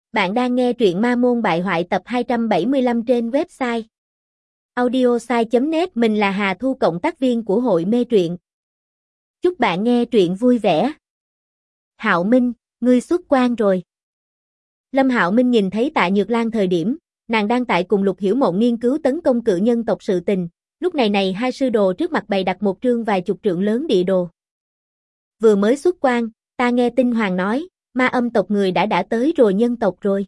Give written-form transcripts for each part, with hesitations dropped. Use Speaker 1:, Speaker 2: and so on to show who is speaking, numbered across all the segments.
Speaker 1: Bạn đang nghe truyện Ma Môn Bại Hoại tập 275 trên website audiosai.net. Mình là Hà Thu, cộng tác viên của hội mê truyện. Chúc bạn nghe truyện vui vẻ. Hạo Minh, ngươi xuất quan rồi. Lâm Hạo Minh nhìn thấy Tạ Nhược Lan thời điểm, nàng đang tại cùng Lục Hiểu Mộng nghiên cứu tấn công cự nhân tộc sự tình. Lúc này hai sư đồ trước mặt bày đặt một trương vài chục trượng lớn địa đồ. Vừa mới xuất quan, ta nghe Tinh Hoàng nói, ma âm tộc người đã tới rồi, nhân tộc rồi.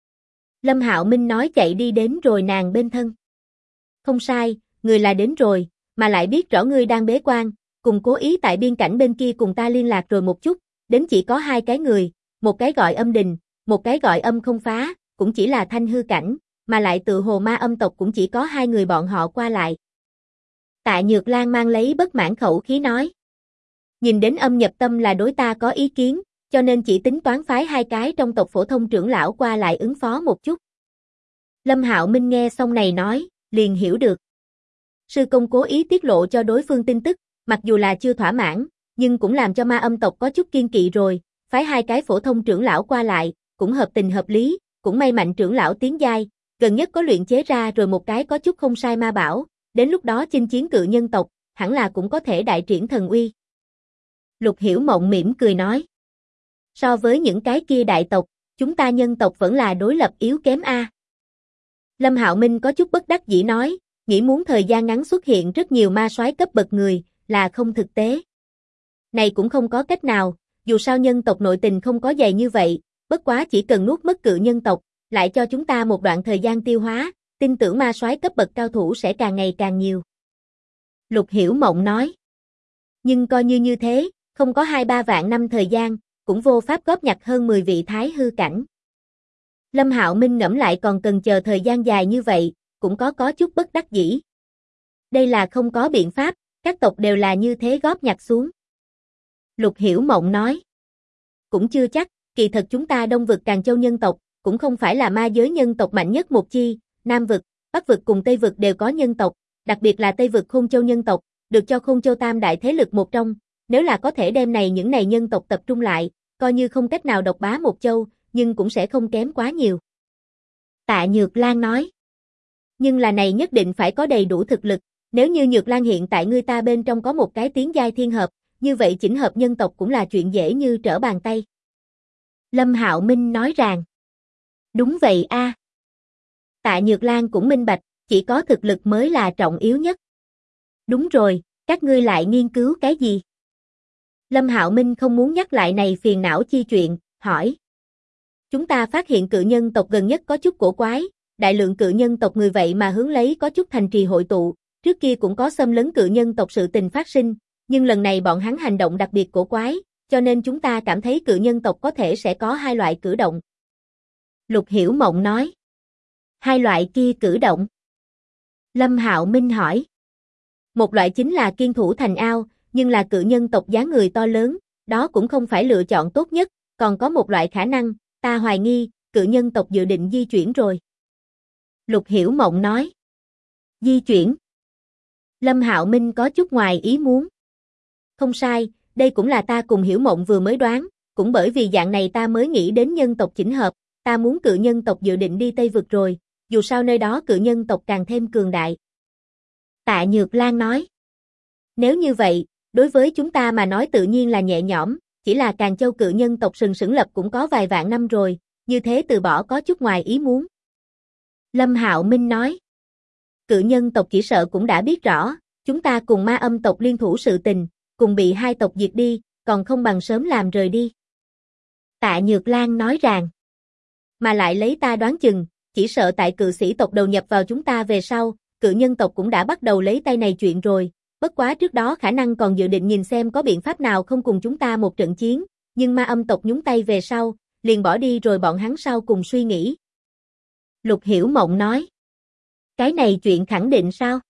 Speaker 1: Lâm Hạo Minh nói chạy đi đến rồi nàng bên thân. Không sai, người là đến rồi, mà lại biết rõ ngươi đang bế quan, cùng cố ý tại biên cảnh bên kia cùng ta liên lạc rồi một chút, đến chỉ có hai cái người, một cái gọi Âm Đình, một cái gọi Âm Không Phá, cũng chỉ là thanh hư cảnh, mà lại tự hồ ma âm tộc cũng chỉ có hai người bọn họ qua lại. Tạ Nhược Lan mang lấy bất mãn khẩu khí nói. Nhìn đến Âm Nhập Tâm là đối ta có ý kiến, cho nên chỉ tính toán phái hai cái trong tộc phổ thông trưởng lão qua lại ứng phó một chút. Lâm Hạo Minh nghe xong này nói, liền hiểu được. Sư công cố ý tiết lộ cho đối phương tin tức, mặc dù là chưa thỏa mãn, nhưng cũng làm cho ma âm tộc có chút kiên kỵ rồi, phái hai cái phổ thông trưởng lão qua lại, cũng hợp tình hợp lý, cũng may Mạnh trưởng lão tiến giai, gần nhất có luyện chế ra rồi một cái có chút không sai ma bảo, đến lúc đó chinh chiến cự nhân tộc, hẳn là cũng có thể đại triển thần uy. Lục Hiểu Mộng mỉm cười nói. So với những cái kia đại tộc, chúng ta nhân tộc vẫn là đối lập yếu kém a. Lâm Hạo Minh có chút bất đắc dĩ nói, nghĩ muốn thời gian ngắn xuất hiện rất nhiều ma soái cấp bậc người, là không thực tế. Này cũng không có cách nào, dù sao nhân tộc nội tình không có dày như vậy, bất quá chỉ cần nuốt mất cự nhân tộc, lại cho chúng ta một đoạn thời gian tiêu hóa, tin tưởng ma soái cấp bậc cao thủ sẽ càng ngày càng nhiều. Lục Hiểu Mộng nói. Nhưng coi như thế, không có 2-3 vạn năm thời gian, cũng vô pháp góp nhặt hơn 10 vị thái hư cảnh. Lâm Hạo Minh ngẫm lại còn cần chờ thời gian dài như vậy, cũng có chút bất đắc dĩ. Đây là không có biện pháp, các tộc đều là như thế góp nhặt xuống. Lục Hiểu Mộng nói. Cũng chưa chắc, kỳ thật chúng ta Đông vực Càn Châu nhân tộc, cũng không phải là ma giới nhân tộc mạnh nhất một chi, Nam vực, Bắc vực cùng Tây vực đều có nhân tộc, đặc biệt là Tây vực Khôn Châu nhân tộc, được cho Khôn Châu tam đại thế lực một trong, nếu là có thể đem những này nhân tộc tập trung lại, coi như không cách nào độc bá một châu, nhưng cũng sẽ không kém quá nhiều. Tạ Nhược Lan nói. Nhưng là này nhất định phải có đầy đủ thực lực, nếu như Nhược Lan hiện tại ngươi ta bên trong có một cái tiến giai thiên hợp, như vậy chỉnh hợp nhân tộc cũng là chuyện dễ như trở bàn tay. Lâm Hạo Minh nói rằng. Đúng vậy a. Tạ Nhược Lan cũng minh bạch, chỉ có thực lực mới là trọng yếu nhất. Đúng rồi, các ngươi lại nghiên cứu cái gì? Lâm Hạo Minh không muốn nhắc lại này phiền não chi chuyện, hỏi. Chúng ta phát hiện cự nhân tộc gần nhất có chút cổ quái, đại lượng cự nhân tộc người vậy mà hướng lấy có chút thành trì hội tụ, trước kia cũng có xâm lấn cự nhân tộc sự tình phát sinh, nhưng lần này bọn hắn hành động đặc biệt cổ quái, cho nên chúng ta cảm thấy cự nhân tộc có thể sẽ có hai loại cử động. Lục Hiểu Mộng nói. Hai loại kia cử động? Lâm Hạo Minh hỏi. Một loại chính là kiên thủ thành ao, nhưng là cự nhân tộc dáng người to lớn, đó cũng không phải lựa chọn tốt nhất, còn có một loại khả năng, ta hoài nghi, cự nhân tộc dự định di chuyển rồi. Lục Hiểu Mộng nói. Di chuyển? Lâm Hạo Minh có chút ngoài ý muốn. Không sai, đây cũng là ta cùng Hiểu Mộng vừa mới đoán, cũng bởi vì dạng này ta mới nghĩ đến nhân tộc chỉnh hợp, ta muốn cự nhân tộc dự định đi Tây vực rồi, dù sao nơi đó cự nhân tộc càng thêm cường đại. Tạ Nhược Lan nói. Nếu như vậy, đối với chúng ta mà nói tự nhiên là nhẹ nhõm, chỉ là Càn Châu cự nhân tộc sừng lập cũng có vài vạn năm rồi, như thế từ bỏ có chút ngoài ý muốn. Lâm Hạo Minh nói. Cự nhân tộc chỉ sợ cũng đã biết rõ, chúng ta cùng ma âm tộc liên thủ sự tình, cùng bị hai tộc diệt đi, còn không bằng sớm làm rời đi. Tạ Nhược Lan nói rằng. Mà lại lấy ta đoán chừng, chỉ sợ tại cự sĩ tộc đầu nhập vào chúng ta về sau, cự nhân tộc cũng đã bắt đầu lấy tay này chuyện rồi. Bất quá trước đó khả năng còn dự định nhìn xem có biện pháp nào không cùng chúng ta một trận chiến, nhưng ma âm tộc nhúng tay về sau, liền bỏ đi rồi bọn hắn sau cùng suy nghĩ. Lục Hiểu Mộng nói. Cái này chuyện khẳng định sao?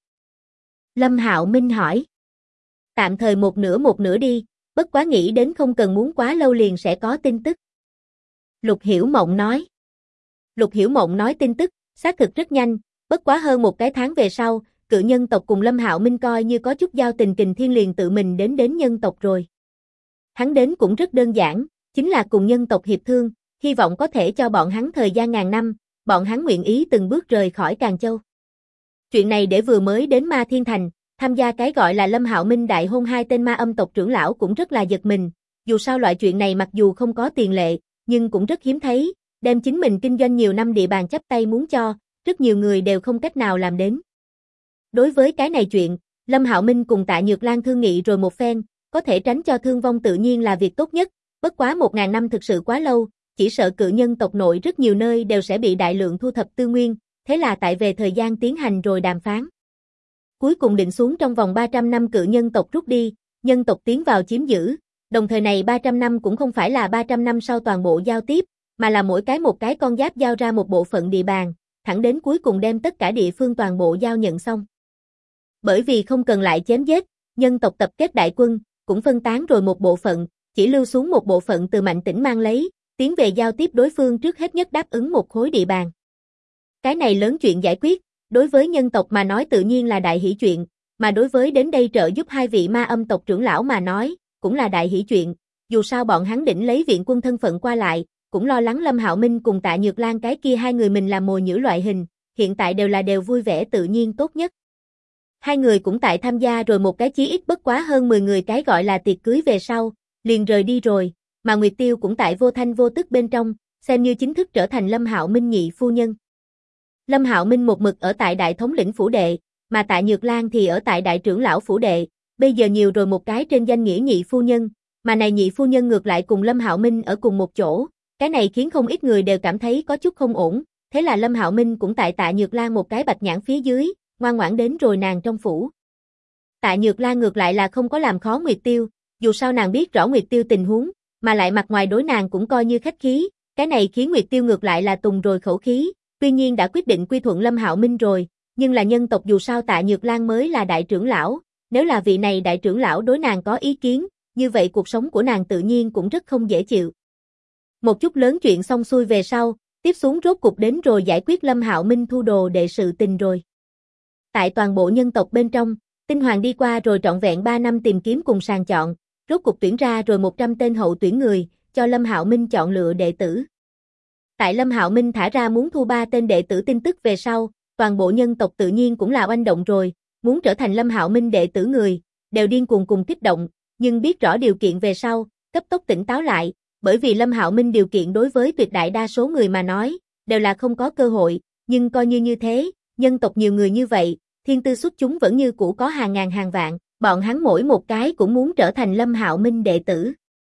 Speaker 1: Lâm Hạo Minh hỏi. Tạm thời một nửa đi, bất quá nghĩ đến không cần muốn quá lâu liền sẽ có tin tức. Lục Hiểu Mộng nói. Lục Hiểu Mộng nói tin tức, xác thực rất nhanh, bất quá hơn một cái tháng về sau, cự nhân tộc cùng Lâm Hạo Minh coi như có chút giao tình, Kình Thiên liền tự mình đến nhân tộc rồi. Hắn đến cũng rất đơn giản, chính là cùng nhân tộc hiệp thương, hy vọng có thể cho bọn hắn thời gian ngàn năm, bọn hắn nguyện ý từng bước rời khỏi Càn Châu. Chuyện này để vừa mới đến Ma Thiên Thành, tham gia cái gọi là Lâm Hạo Minh đại hôn hai tên ma âm tộc trưởng lão cũng rất là giật mình, dù sao loại chuyện này mặc dù không có tiền lệ, nhưng cũng rất hiếm thấy, đem chính mình kinh doanh nhiều năm địa bàn chắp tay muốn cho, rất nhiều người đều không cách nào làm đến. Đối với cái này chuyện, Lâm Hạo Minh cùng Tạ Nhược Lan thương nghị rồi một phen, có thể tránh cho thương vong tự nhiên là việc tốt nhất, bất quá 1000 năm thực sự quá lâu, chỉ sợ cự nhân tộc nội rất nhiều nơi đều sẽ bị đại lượng thu thập tư nguyên, thế là tại về thời gian tiến hành rồi đàm phán. Cuối cùng định xuống trong vòng 300 năm cự nhân tộc rút đi, nhân tộc tiến vào chiếm giữ, đồng thời này 300 năm cũng không phải là 300 năm sau toàn bộ giao tiếp, mà là mỗi cái một cái con giáp giao ra một bộ phận địa bàn, thẳng đến cuối cùng đem tất cả địa phương toàn bộ giao nhận xong. Bởi vì không cần lại chém giết, nhân tộc tập kết đại quân, cũng phân tán rồi một bộ phận, chỉ lưu xuống một bộ phận từ Mạnh Tĩnh mang lấy, tiến về giao tiếp đối phương trước hết nhất đáp ứng một khối địa bàn. Cái này lớn chuyện giải quyết, đối với nhân tộc mà nói tự nhiên là đại hỷ chuyện, mà đối với đến đây trợ giúp hai vị ma âm tộc trưởng lão mà nói, cũng là đại hỷ chuyện, dù sao bọn hắn định lấy viện quân thân phận qua lại, cũng lo lắng Lâm Hạo Minh cùng Tạ Nhược Lan cái kia hai người mình làm mồi nhử loại hình, hiện tại đều vui vẻ tự nhiên tốt nhất. Hai người cũng tại tham gia rồi một cái chí ít bất quá hơn 10 người cái gọi là tiệc cưới về sau, liền rời đi rồi, mà Nguyệt Tiêu cũng tại vô thanh vô tức bên trong, xem như chính thức trở thành Lâm Hạo Minh nhị phu nhân. Lâm Hạo Minh một mực ở tại đại thống lĩnh phủ đệ, mà Tạ Nhược Lan thì ở tại đại trưởng lão phủ đệ, bây giờ nhiều rồi một cái trên danh nghĩa nhị phu nhân, mà này nhị phu nhân ngược lại cùng Lâm Hạo Minh ở cùng một chỗ, cái này khiến không ít người đều cảm thấy có chút không ổn, thế là Lâm Hạo Minh cũng tại Tạ Nhược Lan một cái bạch nhãn phía dưới, ngoan ngoãn đến rồi nàng trong phủ. Tạ Nhược Lan ngược lại là không có làm khó Nguyệt Tiêu, dù sao nàng biết rõ Nguyệt Tiêu tình huống, mà lại mặt ngoài đối nàng cũng coi như khách khí, cái này khiến Nguyệt Tiêu ngược lại là tùng rồi khẩu khí, tuy nhiên đã quyết định quy thuận Lâm Hạo Minh rồi, nhưng là nhân tộc dù sao Tạ Nhược Lan mới là đại trưởng lão, nếu là vị này đại trưởng lão đối nàng có ý kiến, như vậy cuộc sống của nàng tự nhiên cũng rất không dễ chịu. Một chút lớn chuyện xong xuôi về sau, tiếp xuống rốt cục đến rồi giải quyết Lâm Hạo Minh thu đồ đệ sự tình rồi. Tại toàn bộ nhân tộc bên trong, Tinh Hoàng đi qua rồi trọn vẹn 3 năm tìm kiếm cùng sàng chọn, rốt cục tuyển ra rồi 100 tên hậu tuyển người, cho Lâm Hạo Minh chọn lựa đệ tử. Tại Lâm Hạo Minh thả ra muốn thu 3 tên đệ tử tin tức về sau, toàn bộ nhân tộc tự nhiên cũng là oanh động rồi, muốn trở thành Lâm Hạo Minh đệ tử người, đều điên cuồng cùng kích động, nhưng biết rõ điều kiện về sau, cấp tốc tỉnh táo lại, bởi vì Lâm Hạo Minh điều kiện đối với tuyệt đại đa số người mà nói, đều là không có cơ hội, nhưng coi như thế, nhân tộc nhiều người như vậy, thiên tư xuất chúng vẫn như cũ có hàng ngàn hàng vạn, bọn hắn mỗi một cái cũng muốn trở thành Lâm Hạo Minh đệ tử.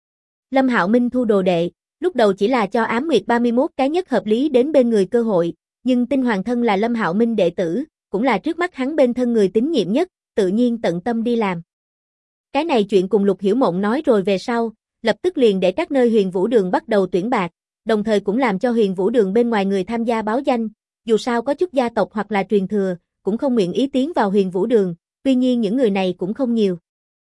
Speaker 1: Lâm Hạo Minh thu đồ đệ, lúc đầu chỉ là cho Ám Nguyệt 31 cái nhất hợp lý đến bên người cơ hội, nhưng Tinh Hoàng thân là Lâm Hạo Minh đệ tử, cũng là trước mắt hắn bên thân người tín nhiệm nhất, tự nhiên tận tâm đi làm. Cái này chuyện cùng Lục Hiểu Mộng nói rồi về sau, lập tức liền để các nơi Huyền Vũ Đường bắt đầu tuyển bạt, đồng thời cũng làm cho Huyền Vũ Đường bên ngoài người tham gia báo danh, dù sao có chút gia tộc hoặc là truyền thừa, cũng không nguyện ý tiến vào Huyền Vũ Đường, tuy nhiên những người này cũng không nhiều.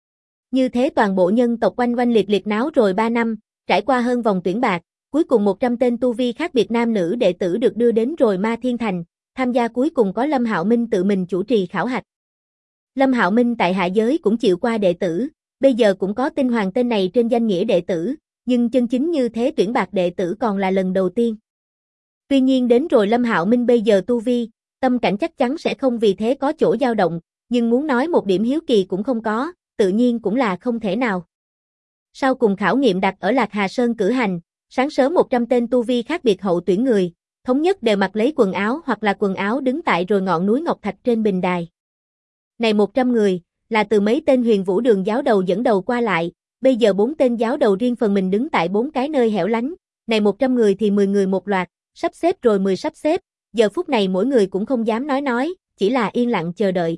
Speaker 1: Như thế toàn bộ nhân tộc oanh oanh liệt liệt náo rồi 3 năm, trải qua hơn vòng tuyển bạt, cuối cùng 100 tên tu vi khác biệt nam nữ đệ tử được đưa đến rồi Ma Thiên Thành, tham gia cuối cùng có Lâm Hạo Minh tự mình chủ trì khảo hạch. Lâm Hạo Minh tại hạ giới cũng chịu qua đệ tử, bây giờ cũng có Tinh Hoàng tên này trên danh nghĩa đệ tử, nhưng chân chính như thế tuyển bạt đệ tử còn là lần đầu tiên. Tuy nhiên đến rồi Lâm Hạo Minh bây giờ tu vi, tâm cảnh chắc chắn sẽ không vì thế có chỗ dao động, nhưng muốn nói một điểm hiếu kỳ cũng không có, tự nhiên cũng là không thể nào. Sau cùng khảo nghiệm đặt ở Lạc Hà Sơn cử hành, sáng sớm 100 tên tu vi khác biệt hậu tuyển người, thống nhất đều mặc lấy quần áo hoặc là quần áo đứng tại rồi ngọn núi Ngọc Thạch trên bình đài. Này 100 người, là từ mấy tên Huyền Vũ Đường giáo đầu dẫn đầu qua lại, bây giờ 4 tên giáo đầu riêng phần mình đứng tại 4 cái nơi hẻo lánh, này 100 người thì 10 người một loạt, sắp xếp rồi 10 sắp xếp, giờ phút này mỗi người cũng không dám nói, chỉ là yên lặng chờ đợi.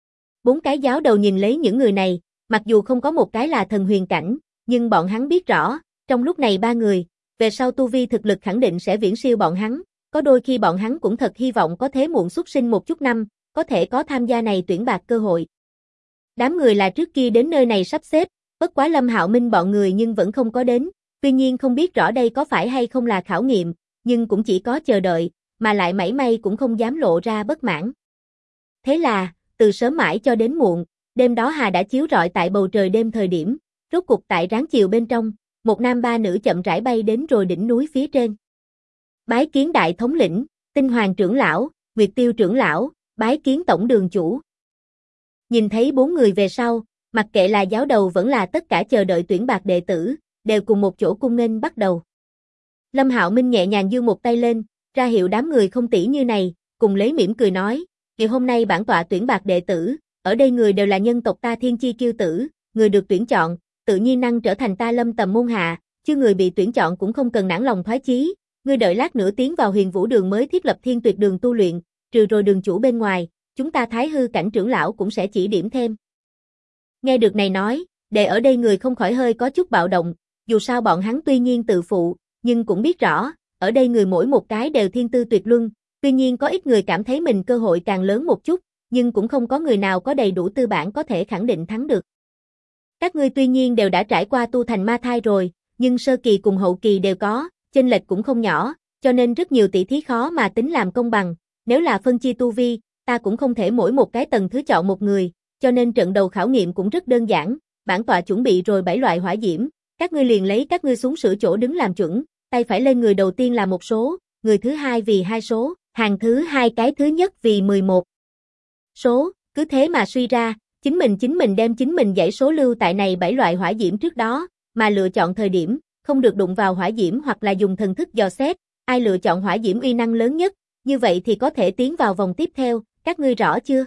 Speaker 1: 4 cái giáo đầu nhìn lấy những người này, mặc dù không có một cái là thần huyền cảnh, nhưng bọn hắn biết rõ, trong lúc này 3 người, về sau tu vi thực lực khẳng định sẽ viễn siêu bọn hắn, có đôi khi bọn hắn cũng thật hy vọng có thế muộn xuất sinh một chút năm, có thể có tham gia này tuyển bạt cơ hội. Đám người là trước kia đến nơi này sắp xếp, bất quá Lâm Hạo Minh bọn người nhưng vẫn không có đến, tuy nhiên không biết rõ đây có phải hay không là khảo nghiệm, nhưng cũng chỉ có chờ đợi, mà lại mảy may cũng không dám lộ ra bất mãn. Thế là, từ sớm mãi cho đến muộn, đêm đó hà đã chiếu rọi tại bầu trời đêm thời điểm, rốt cục tại ráng chiều bên trong, một nam ba nữ chậm rãi bay đến rồi đỉnh núi phía trên. Bái kiến đại thống lĩnh, Tinh Hoàng trưởng lão, Nguyệt Tiêu trưởng lão, bái kiến tổng đường chủ. Nhìn thấy 4 người về sau, mặc kệ là giáo đầu vẫn là tất cả chờ đợi tuyển bạt đệ tử, đều cùng một chỗ cung nghênh bắt đầu. Lâm Hạo Minh nhẹ nhàng giương một tay lên, ra hiệu đám người không tỷ như này, cùng lấy mỉm cười nói, ngày hôm nay bản tọa tuyển bạt đệ tử, ở đây người đều là nhân tộc ta thiên chi kiêu tử, người được tuyển chọn, tự nhiên năng trở thành ta Lâm Tầm môn hạ, chứ người bị tuyển chọn cũng không cần nản lòng thoái chí, ngươi đợi lát nữa tiến vào Huyền Vũ đường mới thiết lập Thiên Tuyệt đường tu luyện, trừ rồi đường chủ bên ngoài, chúng ta Thái Hư cảnh trưởng lão cũng sẽ chỉ điểm thêm. Nghe được này nói, để ở đây người không khỏi hơi có chút bạo động, dù sao bọn hắn tuy nhiên tự phụ, nhưng cũng biết rõ, ở đây người mỗi một cái đều thiên tư tuyệt luân, tuy nhiên có ít người cảm thấy mình cơ hội càng lớn một chút, nhưng cũng không có người nào có đầy đủ tư bản có thể khẳng định thắng được. Các ngươi tuy nhiên đều đã trải qua tu thành ma thai rồi, nhưng sơ kỳ cùng hậu kỳ đều có, chênh lệch cũng không nhỏ, cho nên rất nhiều tỷ thí khó mà tính làm công bằng, nếu là phân chia tu vi, ta cũng không thể mỗi một cái tầng thứ chọn một người, cho nên trận đầu khảo nghiệm cũng rất đơn giản, bản tọa chuẩn bị rồi 7 loại hỏa diễm, các ngươi liền lấy các ngươi xuống sửa chỗ đứng làm chuẩn, tay phải lên người đầu tiên là một số, người thứ hai vì 2 số, hàng thứ hai cái thứ nhất vì 11 số, cứ thế mà suy ra, chính mình đem chính mình dãy số lưu tại này 7 loại hỏa diễm trước đó, mà lựa chọn thời điểm, không được đụng vào hỏa diễm hoặc là dùng thần thức dò xét, ai lựa chọn hỏa diễm uy năng lớn nhất, như vậy thì có thể tiến vào vòng tiếp theo, các ngươi rõ chưa?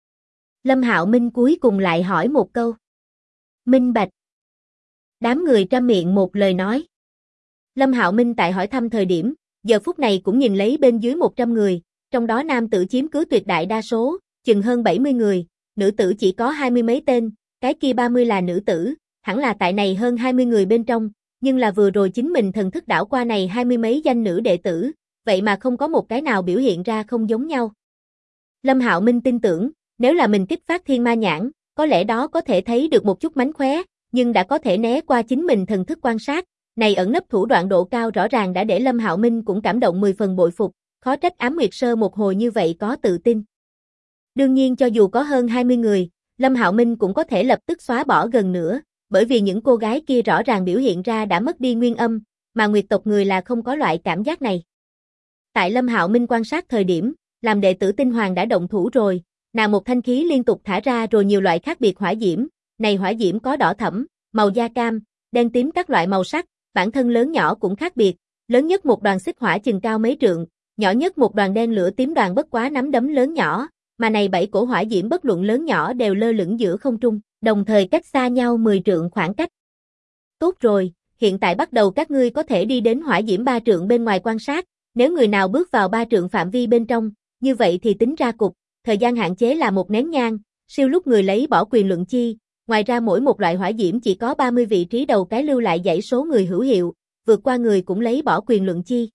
Speaker 1: Lâm Hạo Minh cuối cùng lại hỏi một câu. Minh bạch. Đám người trăm miệng một lời nói. Lâm Hạo Minh tại hỏi thăm thời điểm, giờ phút này cũng nhìn lấy bên dưới 100 người, trong đó nam tử chiếm cứ tuyệt đại đa số, chừng hơn 70 người, nữ tử chỉ có 20 mấy tên, cái kia 30 là nữ tử, hẳn là tại này hơn 20 người bên trong, nhưng là vừa rồi chính mình thần thức đảo qua này 20 mấy danh nữ đệ tử, vậy mà không có một cái nào biểu hiện ra không giống nhau. Lâm Hạo Minh tin tưởng, nếu là mình kích phát thiên ma nhãn, có lẽ đó có thể thấy được một chút mánh khóe, nhưng đã có thể né qua chính mình thần thức quan sát, này ẩn nấp thủ đoạn độ cao rõ ràng đã để Lâm Hạo Minh cũng cảm động 10 phần bội phục, khó trách Ám Nguyệt Sơ một hồi như vậy có tự tin. Đương nhiên cho dù có hơn 20 người, Lâm Hạo Minh cũng có thể lập tức xóa bỏ gần nữa, bởi vì những cô gái kia rõ ràng biểu hiện ra đã mất đi nguyên âm, mà Nguyệt tộc người là không có loại cảm giác này. Tại Lâm Hạo Minh quan sát thời điểm, làm đệ tử Tinh Hoàng đã động thủ rồi, nàng một thanh khí liên tục thả ra rồi nhiều loại khác biệt hỏa diễm, này hỏa diễm có đỏ thẫm, màu da cam, đen tím các loại màu sắc, bản thân lớn nhỏ cũng khác biệt, lớn nhất một đoàn xích hỏa chừng cao mấy trượng, nhỏ nhất một đoàn đen lửa tím đoàn bất quá nắm đấm lớn nhỏ, mà này 7 cổ hỏa diễm bất luận lớn nhỏ đều lơ lửng giữa không trung, đồng thời cách xa nhau 10 trượng khoảng cách. Tốt rồi, hiện tại bắt đầu các ngươi có thể đi đến hỏa diễm 3 trượng bên ngoài quan sát, nếu người nào bước vào 3 trượng phạm vi bên trong, như vậy thì tính ra cục, thời gian hạn chế là 1 nén nhang, siêu lúc người lấy bỏ quyền luận chi, ngoài ra mỗi một loại hỏa diễm chỉ có 30 vị trí đầu cái lưu lại dãy số người hữu hiệu, vượt qua người cũng lấy bỏ quyền luận chi.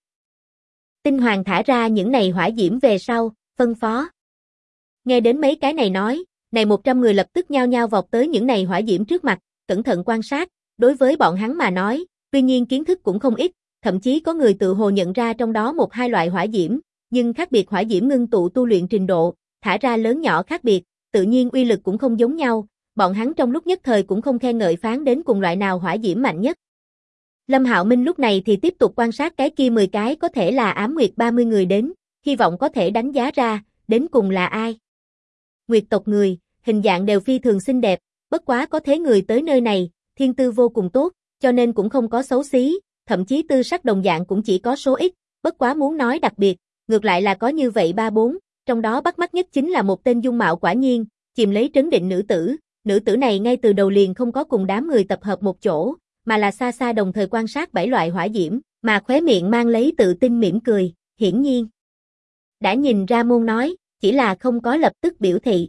Speaker 1: Tinh Hoàng thả ra những này hỏa diễm về sau, phân phó. Nghe đến mấy cái này nói, này 100 người lập tức nhao nhao vọt tới những này hỏa diễm trước mặt, cẩn thận quan sát, đối với bọn hắn mà nói, tuy nhiên kiến thức cũng không ít, thậm chí có người tự hồ nhận ra trong đó 1-2 loại hỏa diễm, nhưng khác biệt hỏa diễm ngưng tụ tu luyện trình độ, thả ra lớn nhỏ khác biệt, tự nhiên uy lực cũng không giống nhau, bọn hắn trong lúc nhất thời cũng không khen ngợi phán đến cùng loại nào hỏa diễm mạnh nhất. Lâm Hạo Minh lúc này thì tiếp tục quan sát cái kia 10 cái có thể là ám nguyệt 30 người đến, hy vọng có thể đánh giá ra, đến cùng là ai. Nguyệt tộc người, hình dạng đều phi thường xinh đẹp, bất quá có thế người tới nơi này, thiên tư vô cùng tốt, cho nên cũng không có xấu xí, thậm chí tư sắc đồng dạng cũng chỉ có số ít, bất quá muốn nói đặc biệt, ngược lại là có như vậy 3-4, trong đó bắt mắt nhất chính là một tên dung mạo quả nhiên, chìm lấy trấn định nữ tử này ngay từ đầu liền không có cùng đám người tập hợp một chỗ, mà là xa xa đồng thời quan sát 7 loại hỏa diễm, mà khóe miệng mang lấy tự tin mỉm cười, hiển nhiên. Đã nhìn ra môn nói, chỉ là không có lập tức biểu thị.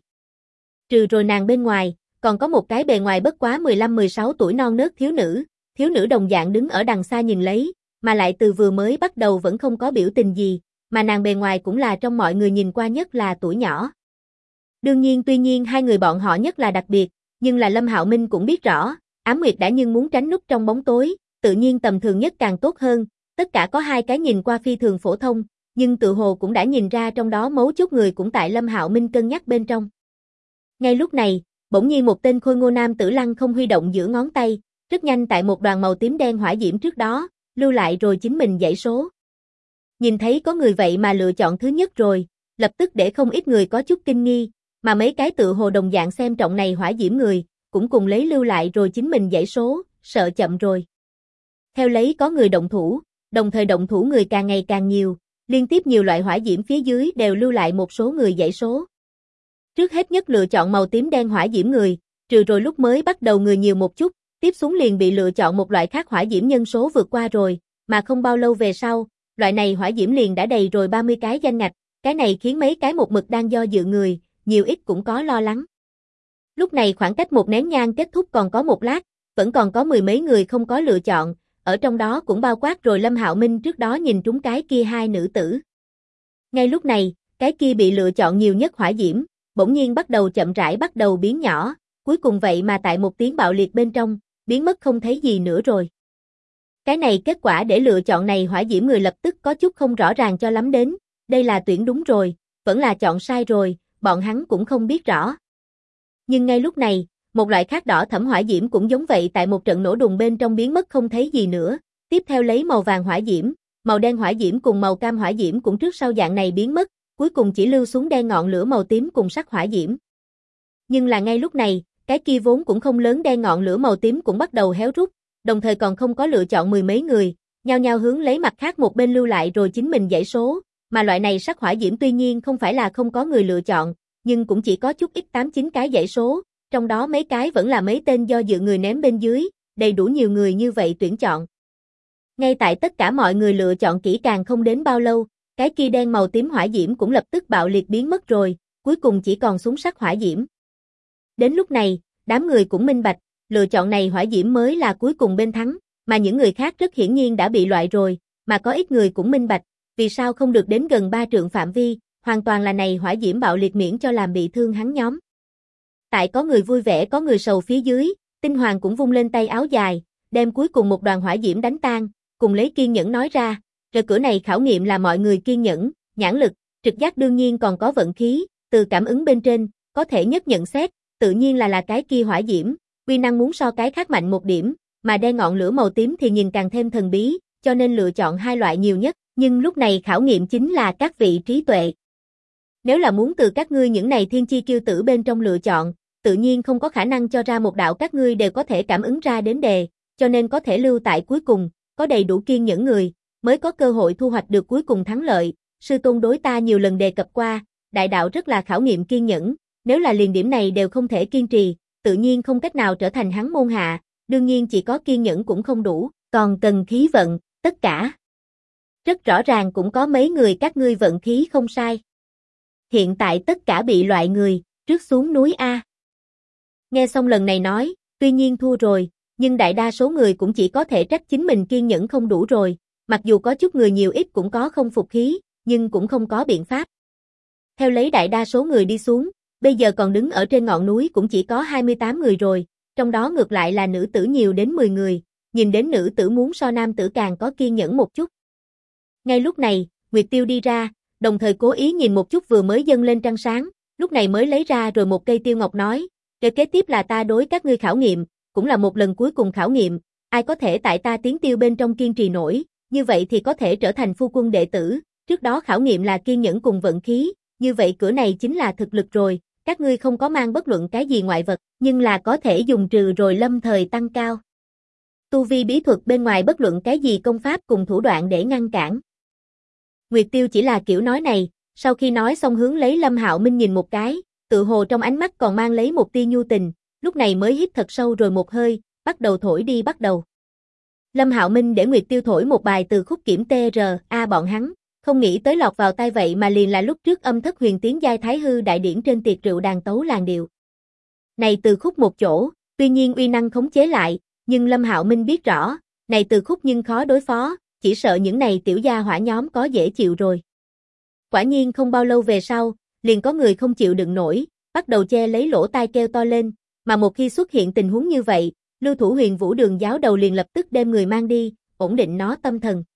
Speaker 1: Trừ rồi nàng bên ngoài, còn có một cái bề ngoài bất quá 15-16 tuổi non nớt thiếu nữ đồng dạng đứng ở đằng xa nhìn lấy, mà lại từ vừa mới bắt đầu vẫn không có biểu tình gì, mà nàng bề ngoài cũng là trong mọi người nhìn qua nhất là tuổi nhỏ. Đương nhiên tuy nhiên hai người bọn họ nhất là đặc biệt, nhưng là Lâm Hạo Minh cũng biết rõ, Ám Nguyệt đã nhưng muốn tránh núp trong bóng tối, tự nhiên tầm thường nhất càng tốt hơn, tất cả có 2 cái nhìn qua phi thường phổ thông, nhưng tự hồ cũng đã nhìn ra trong đó mấu chốt người cũng tại Lâm Hạo Minh cân nhắc bên trong. Ngay lúc này, bỗng nhiên một tên khôi ngô nam tử lăng không huy động giữa ngón tay, Rất nhanh tại một đoàn màu tím đen hỏa diễm trước đó, lưu lại rồi chính mình dãy số. Nhìn thấy có người vậy mà lựa chọn thứ nhất rồi, lập tức để không ít người có chút kinh nghi, mà mấy cái tự hồ đồng dạng xem trọng này hỏa diễm người, cũng cùng lấy lưu lại rồi chính mình dãy số, sợ chậm rồi. Theo lấy có người động thủ, đồng thời động thủ người càng ngày càng nhiều, liên tiếp nhiều loại hỏa diễm phía dưới đều lưu lại một số người dãy số. Trước hết nhất lựa chọn màu tím đen hỏa diễm người, trừ rồi lúc mới bắt đầu người nhiều một chút, tiếp xuống liền bị lựa chọn một loại khác hỏa diễm nhân số vượt qua rồi, mà không bao lâu về sau, loại này hỏa diễm liền đã đầy rồi 30 cái danh ngạch, cái này khiến mấy cái một mực đang do dự người, nhiều ít cũng có lo lắng. Lúc này khoảng cách một nén nhang kết thúc còn có một lát, vẫn còn có mười mấy người không có lựa chọn, ở trong đó cũng bao quát rồi Lâm Hạo Minh trước đó nhìn trúng cái kia hai nữ tử. Ngay lúc này, cái kia bị lựa chọn nhiều nhất hỏa diễm, bỗng nhiên bắt đầu chậm rãi bắt đầu biến nhỏ, cuối cùng vậy mà tại một tiếng bạo liệt bên trong, biến mất không thấy gì nữa rồi. Cái này kết quả để lựa chọn này hỏa diễm người lập tức có chút không rõ ràng cho lắm đến, đây là tuyển đúng rồi, vẫn là chọn sai rồi, bọn hắn cũng không biết rõ. Nhưng ngay lúc này, một loại khác đỏ thẫm hỏa diễm cũng giống vậy tại một trận nổ đùng bên trong biến mất không thấy gì nữa, tiếp theo lấy màu vàng hỏa diễm, màu đen hỏa diễm cùng màu cam hỏa diễm cũng trước sau dạng này biến mất, cuối cùng chỉ lưu xuống đen ngọn lửa màu tím cùng sắc hỏa diễm. Nhưng là ngay lúc này, cái kia vốn cũng không lớn đen ngọn lửa màu tím cũng bắt đầu héo rút, đồng thời còn không có lựa chọn mười mấy người, nhao nhao hướng lấy mặt khác một bên lưu lại rồi chính mình dãy số, mà loại này sắc hỏa diễm tuy nhiên không phải là không có người lựa chọn, nhưng cũng chỉ có chút ít 8-9 cái dãy số, trong đó mấy cái vẫn là mấy tên do dự người ném bên dưới, đầy đủ nhiều người như vậy tuyển chọn. Ngay tại tất cả mọi người lựa chọn kỹ càng không đến bao lâu, cái kia đen màu tím hỏa diễm cũng lập tức bạo liệt biến mất rồi, cuối cùng chỉ còn xuống sắc hỏa diễm. Đến lúc này, đám người cũng minh bạch, lựa chọn này hỏa diễm mới là cuối cùng bên thắng, mà những người khác rất hiển nhiên đã bị loại rồi, mà có ít người cũng minh bạch, vì sao không được đến gần 3 trượng phạm vi, hoàn toàn là này hỏa diễm bạo liệt miễn cho làm bị thương hắn nhóm. Tại có người vui vẻ có người sầu phía dưới, Tinh Hoàng cũng vung lên tay áo dài, đem cuối cùng một đoàn hỏa diễm đánh tan, cùng lấy kiên nhẫn nói ra, rồi cửa này khảo nghiệm là mọi người kiên nhẫn, nhãn lực, trực giác đương nhiên còn có vận khí, từ cảm ứng bên trên, có thể nhất nhận xét, tự nhiên là cái kia hỏa diễm, uy năng muốn so cái khác mạnh một điểm, mà đen ngọn lửa màu tím thì nhìn càng thêm thần bí, cho nên lựa chọn hai loại nhiều nhất, nhưng lúc này khảo nghiệm chính là các vị trí tuệ. Nếu là muốn từ các ngươi những này thiên chi kiêu tử bên trong lựa chọn, tự nhiên không có khả năng cho ra một đạo các ngươi đều có thể cảm ứng ra đến đề, cho nên có thể lưu tại cuối cùng, có đầy đủ kiên nhẫn người, mới có cơ hội thu hoạch được cuối cùng thắng lợi. Sư tôn đối ta nhiều lần đề cập qua, đại đạo rất là khảo nghiệm kiên nhẫn, nếu là liền điểm này đều không thể kiên trì, tự nhiên không cách nào trở thành hắn môn hạ, đương nhiên chỉ có kiên nhẫn cũng không đủ, còn cần khí vận, tất cả. Rất rõ ràng cũng có mấy người các ngươi vận khí không sai. Hiện tại tất cả bị loại người, rước xuống núi A. Nghe xong lần này nói, tuy nhiên thua rồi, nhưng đại đa số người cũng chỉ có thể trách chính mình kiên nhẫn không đủ rồi, mặc dù có chút người nhiều ít cũng có không phục khí, nhưng cũng không có biện pháp. Theo lấy đại đa số người đi xuống, bây giờ còn đứng ở trên ngọn núi cũng chỉ có 28 người rồi, trong đó ngược lại là nữ tử nhiều đến 10 người, nhìn đến nữ tử muốn so nam tử càng có kiên nhẫn một chút. Ngay lúc này, Nguyệt Tiêu đi ra, đồng thời cố ý nhìn một chút vừa mới dâng lên trăng sáng, lúc này mới lấy ra rồi một cây tiêu ngọc nói, rồi kế tiếp là ta đối các ngươi khảo nghiệm, cũng là một lần cuối cùng khảo nghiệm, ai có thể tại ta tiếng tiêu bên trong kiên trì nổi, như vậy thì có thể trở thành phu quân đệ tử, trước đó khảo nghiệm là kiên nhẫn cùng vận khí, như vậy cửa này chính là thực lực rồi, các ngươi không có mang bất luận cái gì ngoại vật, nhưng là có thể dùng trừ rồi lâm thời tăng cao. Tu vi bí thuật bên ngoài bất luận cái gì công pháp cùng thủ đoạn để ngăn cản. Nguyệt Tiêu chỉ là kiểu nói này, sau khi nói xong hướng lấy Lâm Hạo Minh nhìn một cái, tự hồ trong ánh mắt còn mang lấy một tia nhu tình, lúc này mới hít thật sâu rồi một hơi, bắt đầu thổi đi bắt đầu. Lâm Hạo Minh để Nguyệt Tiêu thổi một bài từ khúc kiểm TRA bọn hắn, không nghĩ tới lọt vào tai vậy mà liền là lúc trước âm thất huyền tiến giai thái hư đại điển trên tiệc rượu đàn tấu làn điệu. Này từ khúc một chỗ, tuy nhiên uy năng khống chế lại, nhưng Lâm Hạo Minh biết rõ, này từ khúc nhưng khó đối phó, chỉ sợ những này tiểu gia hỏa nhóm có dễ chịu rồi. Quả nhiên không bao lâu về sau, liền có người không chịu đựng nổi, bắt đầu che lấy lỗ tai kêu to lên, mà một khi xuất hiện tình huống như vậy, Lưu Thủ Huyền Vũ Đường giáo đầu liền lập tức đem người mang đi, ổn định nó tâm thần.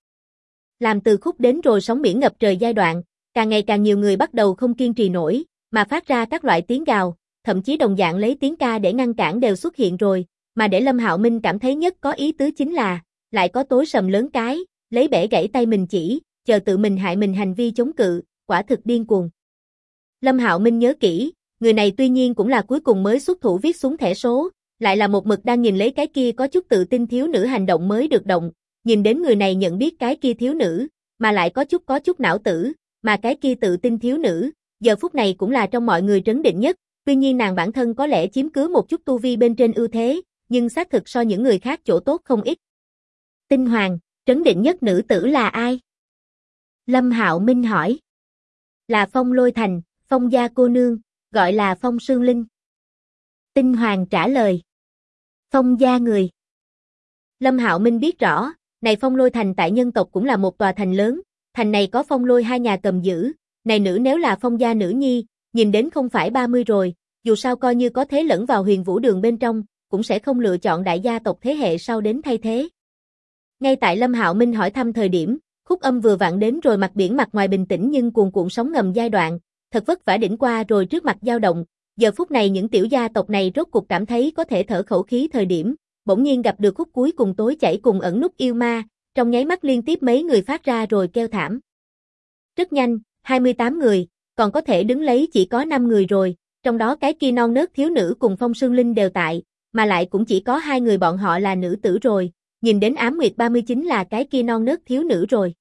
Speaker 1: Làm từ khúc đến rồi sóng biển ngập trời giai đoạn, càng ngày càng nhiều người bắt đầu không kiên trì nổi, mà phát ra các loại tiếng gào, thậm chí đồng dạng lấy tiếng ca để ngăn cản đều xuất hiện rồi, mà để Lâm Hạo Minh cảm thấy nhất có ý tứ chính là, lại có tối sầm lớn cái, lấy bẻ gãy tay mình chỉ, chờ tự mình hại mình hành vi chống cự, quả thực điên cuồng. Lâm Hạo Minh nhớ kỹ, người này tuy nhiên cũng là cuối cùng mới xuất thủ viết xuống thẻ số, lại là một mực đang nhìn lấy cái kia có chút tự tin thiếu nữ hành động mới được động, nhìn đến người này nhận biết cái kia thiếu nữ, mà lại có chút não tử, mà cái kia tự tin thiếu nữ, giờ phút này cũng là trong mọi người trấn định nhất, tuy nhiên nàng bản thân có lẽ chiếm cứ một chút tu vi bên trên ưu thế, nhưng xác thực so những người khác chỗ tốt không ít. Tinh Hoàng, trấn định nhất nữ tử là ai? Lâm Hạo Minh hỏi. Là Phong Lôi Thành, Phong gia cô nương, gọi là Phong Sương Linh. Tinh Hoàng trả lời. Phong gia người. Lâm Hạo Minh biết rõ, này Phong Lôi Thành tại nhân tộc cũng là một tòa thành lớn, thành này có Phong Lôi hai nhà cầm giữ, này nữ nếu là Phong gia nữ nhi, nhìn đến không phải 30 rồi, dù sao coi như có thế lẫn vào Huyền Vũ Đường bên trong, cũng sẽ không lựa chọn đại gia tộc thế hệ sau đến thay thế. Ngay tại Lâm Hạo Minh hỏi thăm thời điểm, khúc âm vừa vặn đến rồi, mặt biển mặt ngoài bình tĩnh nhưng cuồn cuộn sóng ngầm giai đoạn, thật vất vả đỉnh qua rồi trước mặt dao động, giờ phút này những tiểu gia tộc này rốt cục cảm thấy có thể thở khẩu khí thời điểm, bỗng nhiên gặp được khúc cuối cùng tối chảy cùng ẩn núp yêu ma, trong nháy mắt liên tiếp mấy người phát ra rồi kêu thảm. Rất nhanh, 28 người, còn có thể đứng lấy chỉ có 5 người rồi, trong đó cái kia non nớt thiếu nữ cùng Phong Sương Linh đều tại, mà lại cũng chỉ có 2 người bọn họ là nữ tử rồi, nhìn đến Ám Nguyệt 39 là cái kia non nớt thiếu nữ rồi.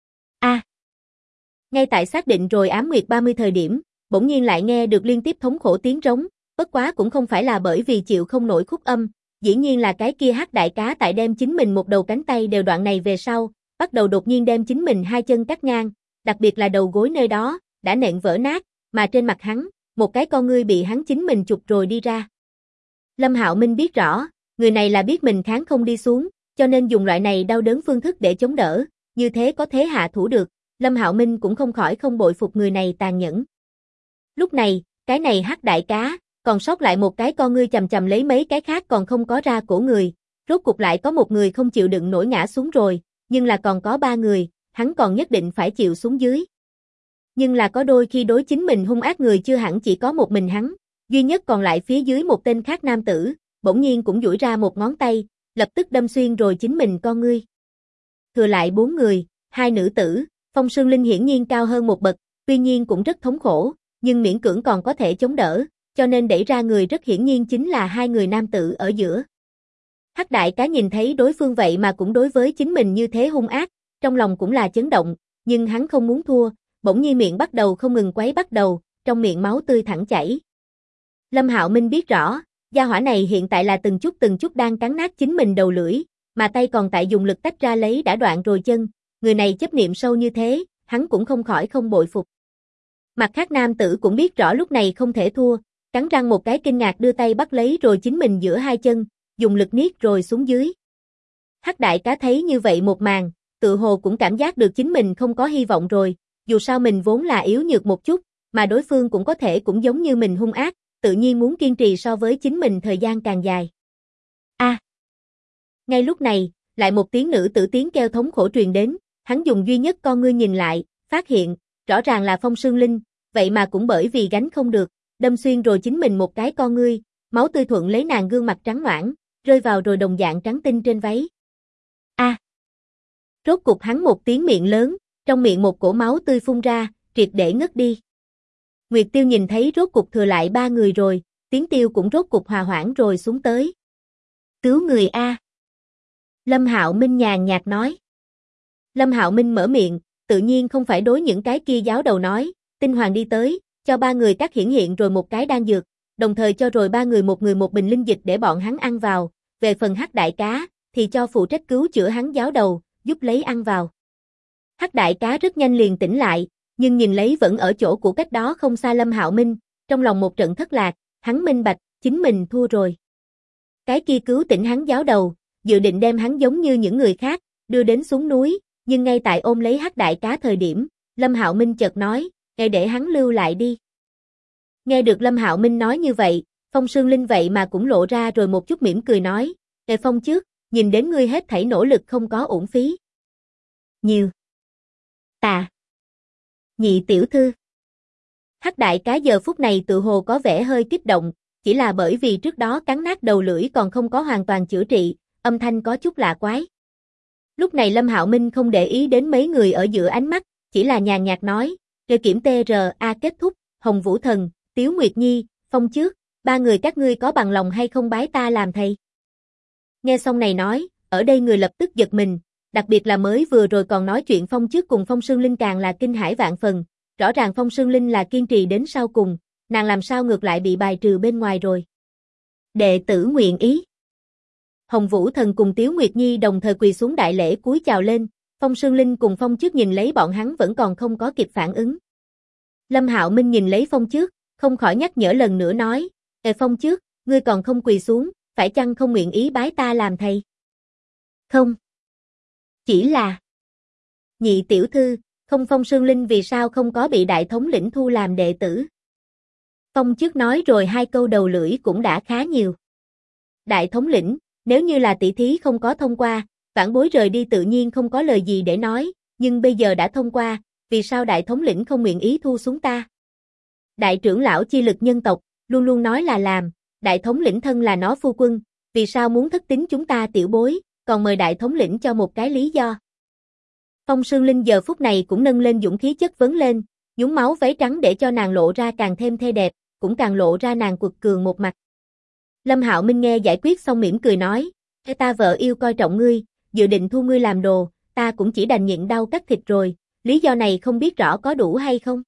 Speaker 1: Ngay tại xác định rồi Ám Nguyệt 30 thời điểm, bỗng nhiên lại nghe được liên tiếp thống khổ tiếng trống, bất quá cũng không phải là bởi vì chịu không nổi khúc âm, dĩ nhiên là cái kia hắc đại cá tại đem chính mình một đầu cánh tay đều đoạn này về sau, bắt đầu đột nhiên đem chính mình hai chân cắt ngang, đặc biệt là đầu gối nơi đó, đã nện vỡ nát, mà trên mặt hắn, một cái con ngươi bị hắn chính mình chụp rồi đi ra. Lâm Hạo Minh biết rõ, người này là biết mình kháng không đi xuống, cho nên dùng loại này đau đớn phương thức để chống đỡ, như thế có thế hạ thủ được, Lâm Hạo Minh cũng không khỏi không bội phục người này tàn nhẫn. Lúc này, cái này hắc đại cá, còn sót lại một cái con ngươi chầm chầm lấy mấy cái khác còn không có ra cổ người, rốt cục lại có một người không chịu đựng nổi ngã xuống rồi, nhưng là còn có 3 người, hắn còn nhất định phải chịu xuống dưới. Nhưng là có đôi khi đối chính mình hung ác người chưa hẳn chỉ có một mình hắn, duy nhất còn lại phía dưới một tên khác nam tử, bỗng nhiên cũng duỗi ra một ngón tay, lập tức đâm xuyên rồi chính mình con ngươi. Thừa lại 4 người, 2 nữ tử, Phong Sương Linh hiển nhiên cao hơn một bậc, tuy nhiên cũng rất thống khổ, nhưng miễn cưỡng còn có thể chống đỡ, cho nên đẩy ra người rất hiển nhiên chính là 2 người nam tử ở giữa. Hắc đại cá nhìn thấy đối phương vậy mà cũng đối với chính mình như thế hung ác, trong lòng cũng là chấn động, nhưng hắn không muốn thua, bỗng nhiên miệng bắt đầu không ngừng quấy bắt đầu, trong miệng máu tươi thẳng chảy. Lâm Hạo Minh biết rõ, gia hỏa này hiện tại là từng chút đang cắn nát chính mình đầu lưỡi, mà tay còn tại dùng lực tách ra lấy đã đoạn rồi chân, người này chấp niệm sâu như thế, hắn cũng không khỏi không bội phục. Mặt khác nam tử cũng biết rõ lúc này không thể thua, cắn răng một cái kinh ngạc đưa tay bắt lấy rồi chính mình giữa hai chân, dùng lực niết rồi xuống dưới. Hắc đại cá thấy như vậy một màn, tự hồ cũng cảm giác được chính mình không có hy vọng rồi, dù sao mình vốn là yếu nhược một chút, mà đối phương cũng có thể cũng giống như mình hung ác, tự nhiên muốn kiên trì so với chính mình thời gian càng dài. Ngay lúc này, lại một tiếng nữ tử tiếng kêu thống khổ truyền đến, hắn dùng duy nhất con ngươi nhìn lại, phát hiện, rõ ràng là Phong Sương Linh, vậy mà cũng bởi vì gánh không được, đâm xuyên rồi chính mình một cái con ngươi, máu tươi thuận lấy nàng gương mặt trắng nõn, rơi vào rồi đồng dạng trắng tinh trên váy. Rốt cục hắn một tiếng miệng lớn, trong miệng một cổ máu tươi phun ra, triệt để ngất đi. Nguyệt Tiêu nhìn thấy rốt cục thừa lại 3 người rồi, tiếng tiêu cũng rốt cục hòa hoãn rồi xuống tới. Cứu người a. Lâm Hạo Minh nhàn nhạt nói. Lâm Hạo Minh mở miệng, tự nhiên không phải đối những cái kia giáo đầu nói, Tinh Hoàng đi tới, cho 3 người cắt hiện rồi một cái đan dược, đồng thời cho rồi 3 người một bình linh dịch để bọn hắn ăn vào, về phần hắc đại cá, thì cho phụ trách cứu chữa hắn giáo đầu, giúp lấy ăn vào. Hắc đại cá rất nhanh liền tỉnh lại, nhưng nhìn lấy vẫn ở chỗ của cách đó không xa Lâm Hạo Minh, trong lòng một trận thất lạc, hắn minh bạch, chính mình thua rồi. Cái kia cứu tỉnh hắn giáo đầu, dự định đem hắn giống như những người khác, đưa đến xuống núi, nhưng ngay tại ôm lấy hắc đại cá thời điểm, Lâm Hạo Minh chợt nói, để hắn lưu lại đi. Nghe được Lâm Hạo Minh nói như vậy, Phong Sương Linh vậy mà cũng lộ ra rồi một chút mỉm cười nói, Phong trước, nhìn đến ngươi hết thảy nỗ lực không có uổng phí. Nhiều. Nhị tiểu thư. Hắc đại cá giờ phút này tự hồ có vẻ hơi kích động, chỉ là bởi vì trước đó cắn nát đầu lưỡi còn không có hoàn toàn chữa trị, âm thanh có chút lạ quái. Lúc này Lâm Hạo Minh không để ý đến mấy người ở giữa ánh mắt, chỉ là nhàn nhạt nói, "Đề kiểm TRA kết thúc, Hồng Vũ Thần, Tiếu Nguyệt Nhi, Phong Trước, ba người các ngươi có bằng lòng hay không bái ta làm thầy?" Nghe xong này nói, ở đây người lập tức giật mình, đặc biệt là mới vừa rồi còn nói chuyện Phong Trước cùng Phong Sương Linh càng là kinh hãi vạn phần, rõ ràng Phong Sương Linh là kiên trì đến sau cùng, nàng làm sao ngược lại bị bài trừ bên ngoài rồi. Đệ tử nguyện ý. Hồng Vũ Thần cùng Tiếu Nguyệt Nhi đồng thời quỳ xuống đại lễ cúi chào lên, Phong Sương Linh cùng Phong Trước nhìn lấy bọn hắn vẫn còn không có kịp phản ứng. Lâm Hạo Minh nhìn lấy Phong Trước, không khỏi nhắc nhở lần nữa nói, Phong Trước, ngươi còn không quỳ xuống, phải chăng không nguyện ý bái ta làm thầy?" "Không. Chỉ là..." "Nhị tiểu thư, không Phong Sương Linh vì sao không có bị đại thống lĩnh thu làm đệ tử?" Phong Trước nói rồi hai câu đầu lưỡi cũng đã khá nhiều. "Đại thống lĩnh, nếu như là tỷ thí không có thông qua, vãn bối rời đi tự nhiên không có lời gì để nói, nhưng bây giờ đã thông qua, vì sao đại thống lĩnh không nguyện ý thu xuống ta? Đại trưởng lão chi lực nhân tộc, luôn luôn nói là làm, đại thống lĩnh thân là nó phu quân, vì sao muốn thất tín chúng ta tiểu bối, còn mời đại thống lĩnh cho một cái lý do." Phong Sương Linh giờ phút này cũng nâng lên dũng khí chất vấn lên, nhúng máu váy trắng để cho nàng lộ ra càng thêm thê đẹp, cũng càng lộ ra nàng quật cường một mặt. Lâm Hạo Minh nghe giải quyết xong mỉm cười nói, ta vợ yêu coi trọng ngươi, dự định thu ngươi làm đồ, ta cũng chỉ đành nhịn đau cắt thịt rồi, lý do này không biết rõ có đủ hay không?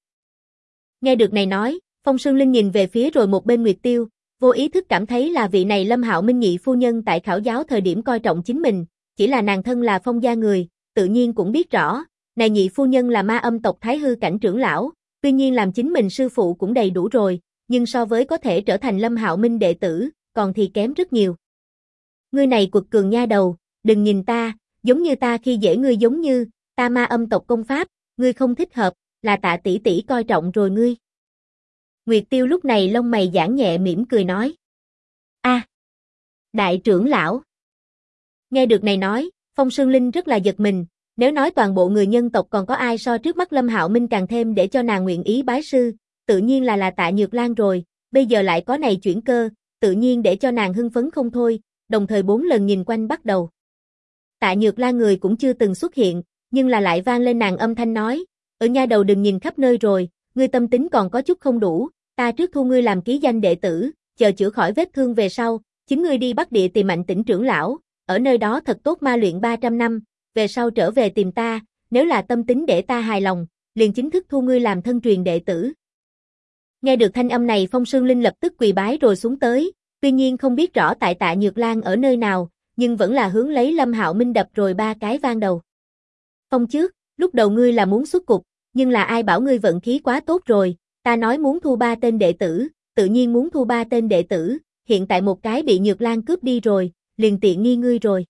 Speaker 1: Nghe được này nói, Phong Sương Linh nhìn về phía rồi một bên Nguyệt Tiêu, vô ý thức cảm thấy là vị này Lâm Hạo Minh nhị phu nhân tại khảo giáo thời điểm coi trọng chính mình, chỉ là nàng thân là Phong gia người, tự nhiên cũng biết rõ, này nhị phu nhân là ma âm tộc Thái Hư cảnh trưởng lão, tuy nhiên làm chính mình sư phụ cũng đầy đủ rồi, nhưng so với có thể trở thành Lâm Hạo Minh đệ tử, còn thì kém rất nhiều. Ngươi này quật cường nha đầu, đừng nhìn ta, giống như ta khi dễ ngươi giống như, ta ma âm tộc công pháp, ngươi không thích hợp, là Tạ tỷ tỷ coi trọng rồi ngươi. Nguyệt Tiêu lúc này lông mày giãn nhẹ mỉm cười nói. A, đại trưởng lão. Nghe được này nói, Phong Sương Linh rất là giật mình, nếu nói toàn bộ người nhân tộc còn có ai so trước mắt Lâm Hạo Minh càng thêm để cho nàng nguyện ý bái sư, tự nhiên là Tạ Nhược Lan rồi, bây giờ lại có này chuyển cơ, tự nhiên để cho nàng hưng phấn không thôi, đồng thời 4 lần nhìn quanh bắt đầu. Tạ Nhược Lan người cũng chưa từng xuất hiện, nhưng là lại vang lên nàng âm thanh nói, ở nha đầu đừng nhìn khắp nơi rồi, ngươi tâm tính còn có chút không đủ, ta trước thu ngươi làm ký danh đệ tử, chờ chữa khỏi vết thương về sau, chính ngươi đi Bắc Địa tìm Mạnh Tĩnh trưởng lão, ở nơi đó thật tốt ma luyện 300 năm, về sau trở về tìm ta, nếu là tâm tính để ta hài lòng, liền chính thức thu ngươi làm thân truyền đệ tử. Nghe được thanh âm này Phong Sương Linh lập tức quỳ bái rồi xuống tới, tuy nhiên không biết rõ tại Tạ Nhược Lan ở nơi nào, nhưng vẫn là hướng lấy Lâm Hạo Minh đập rồi 3 cái vang đầu. Phong Trước, lúc đầu ngươi là muốn xuất cục, nhưng là ai bảo ngươi vận khí quá tốt rồi, ta nói muốn thu 3 tên đệ tử, tự nhiên muốn thu 3 tên đệ tử, hiện tại một cái bị Nhược Lan cướp đi rồi, liền tiện nghi ngươi rồi.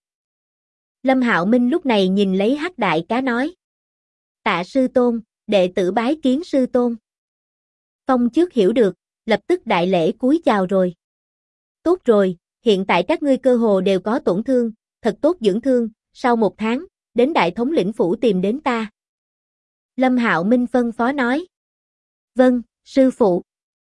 Speaker 1: Lâm Hạo Minh lúc này nhìn lấy Hắc Đại Cá nói. Tạ sư tôn, đệ tử bái kiến sư tôn. Phong Trước hiểu được, lập tức đại lễ cúi chào rồi. Tốt rồi, hiện tại các ngươi cơ hồ đều có tổn thương, thật tốt dưỡng thương, sau 1 tháng, đến đại thống lĩnh phủ tìm đến ta. Lâm Hạo Minh phân phó nói. Vâng, sư phụ.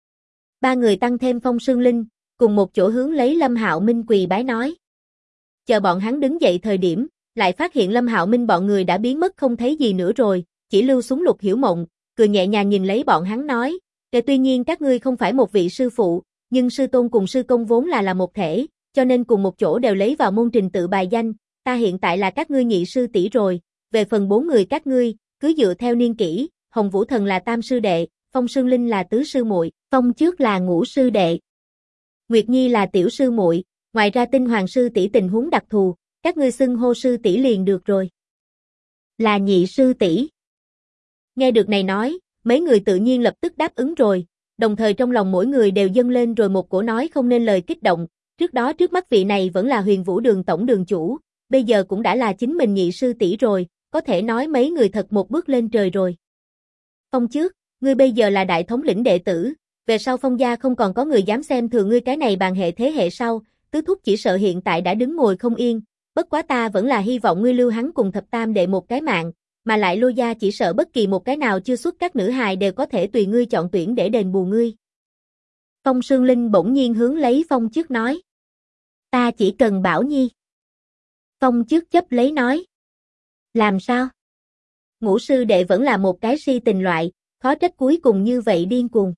Speaker 1: 3 người tăng thêm Phong Sương Linh, cùng một chỗ hướng lấy Lâm Hạo Minh quỳ bái nói. Chờ bọn hắn đứng dậy thời điểm, lại phát hiện Lâm Hạo Minh bọn người đã biến mất không thấy gì nữa rồi, chỉ lưu xuống Lục Hiểu Mộng, cười nhẹ nhàng nhìn lấy bọn hắn nói, tuy nhiên các ngươi không phải một vị sư phụ, nhưng sư tôn cùng sư công vốn là một thể, cho nên cùng một chỗ đều lấy vào môn trình tự bài danh, ta hiện tại là các ngươi nhị sư tỷ rồi, về phần 4 người các ngươi, cứ dựa theo niên kỷ, Hồng Vũ Thần là tam sư đệ, Phong Sương Linh là tứ sư muội, Phong Trước là ngũ sư đệ, Nguyệt Nhi là tiểu sư muội, ngoài ra Tinh Hoàng sư tỷ tình huống đặc thù, các ngươi xưng hô sư tỷ liền được rồi. Là nhị sư tỷ. Nghe được này nói, mấy người tự nhiên lập tức đáp ứng rồi, đồng thời trong lòng mỗi người đều dâng lên rồi một cổ nói không nên lời kích động, trước đó trước mắt vị này vẫn là Huyền Vũ Đường tổng đường chủ, bây giờ cũng đã là chính mình nhị sư tỷ rồi, có thể nói mấy người thật một bước lên trời rồi. Phong Trước, ngươi bây giờ là đại thống lĩnh đệ tử, về sau Phong gia không còn có người dám xem thường ngươi cái này bàn hệ thế hệ sau, tứ thúc chỉ sợ hiện tại đã đứng ngồi không yên, bất quá ta vẫn là hy vọng ngươi lưu hắn cùng thập tam đệ một cái mạng, mà lại Lô gia chỉ sợ bất kỳ một cái nào chưa xuất các nữ hài đều có thể tùy ngươi chọn tuyển để đền bù ngươi. Phong Sương Linh bỗng nhiên hướng lấy Phong Chước nói. Ta chỉ cần Bảo Nhi. Phong Chước chấp lấy nói. Làm sao? Ngũ sư đệ vẫn là một cái si tình loại, khó trách cuối cùng như vậy điên cuồng.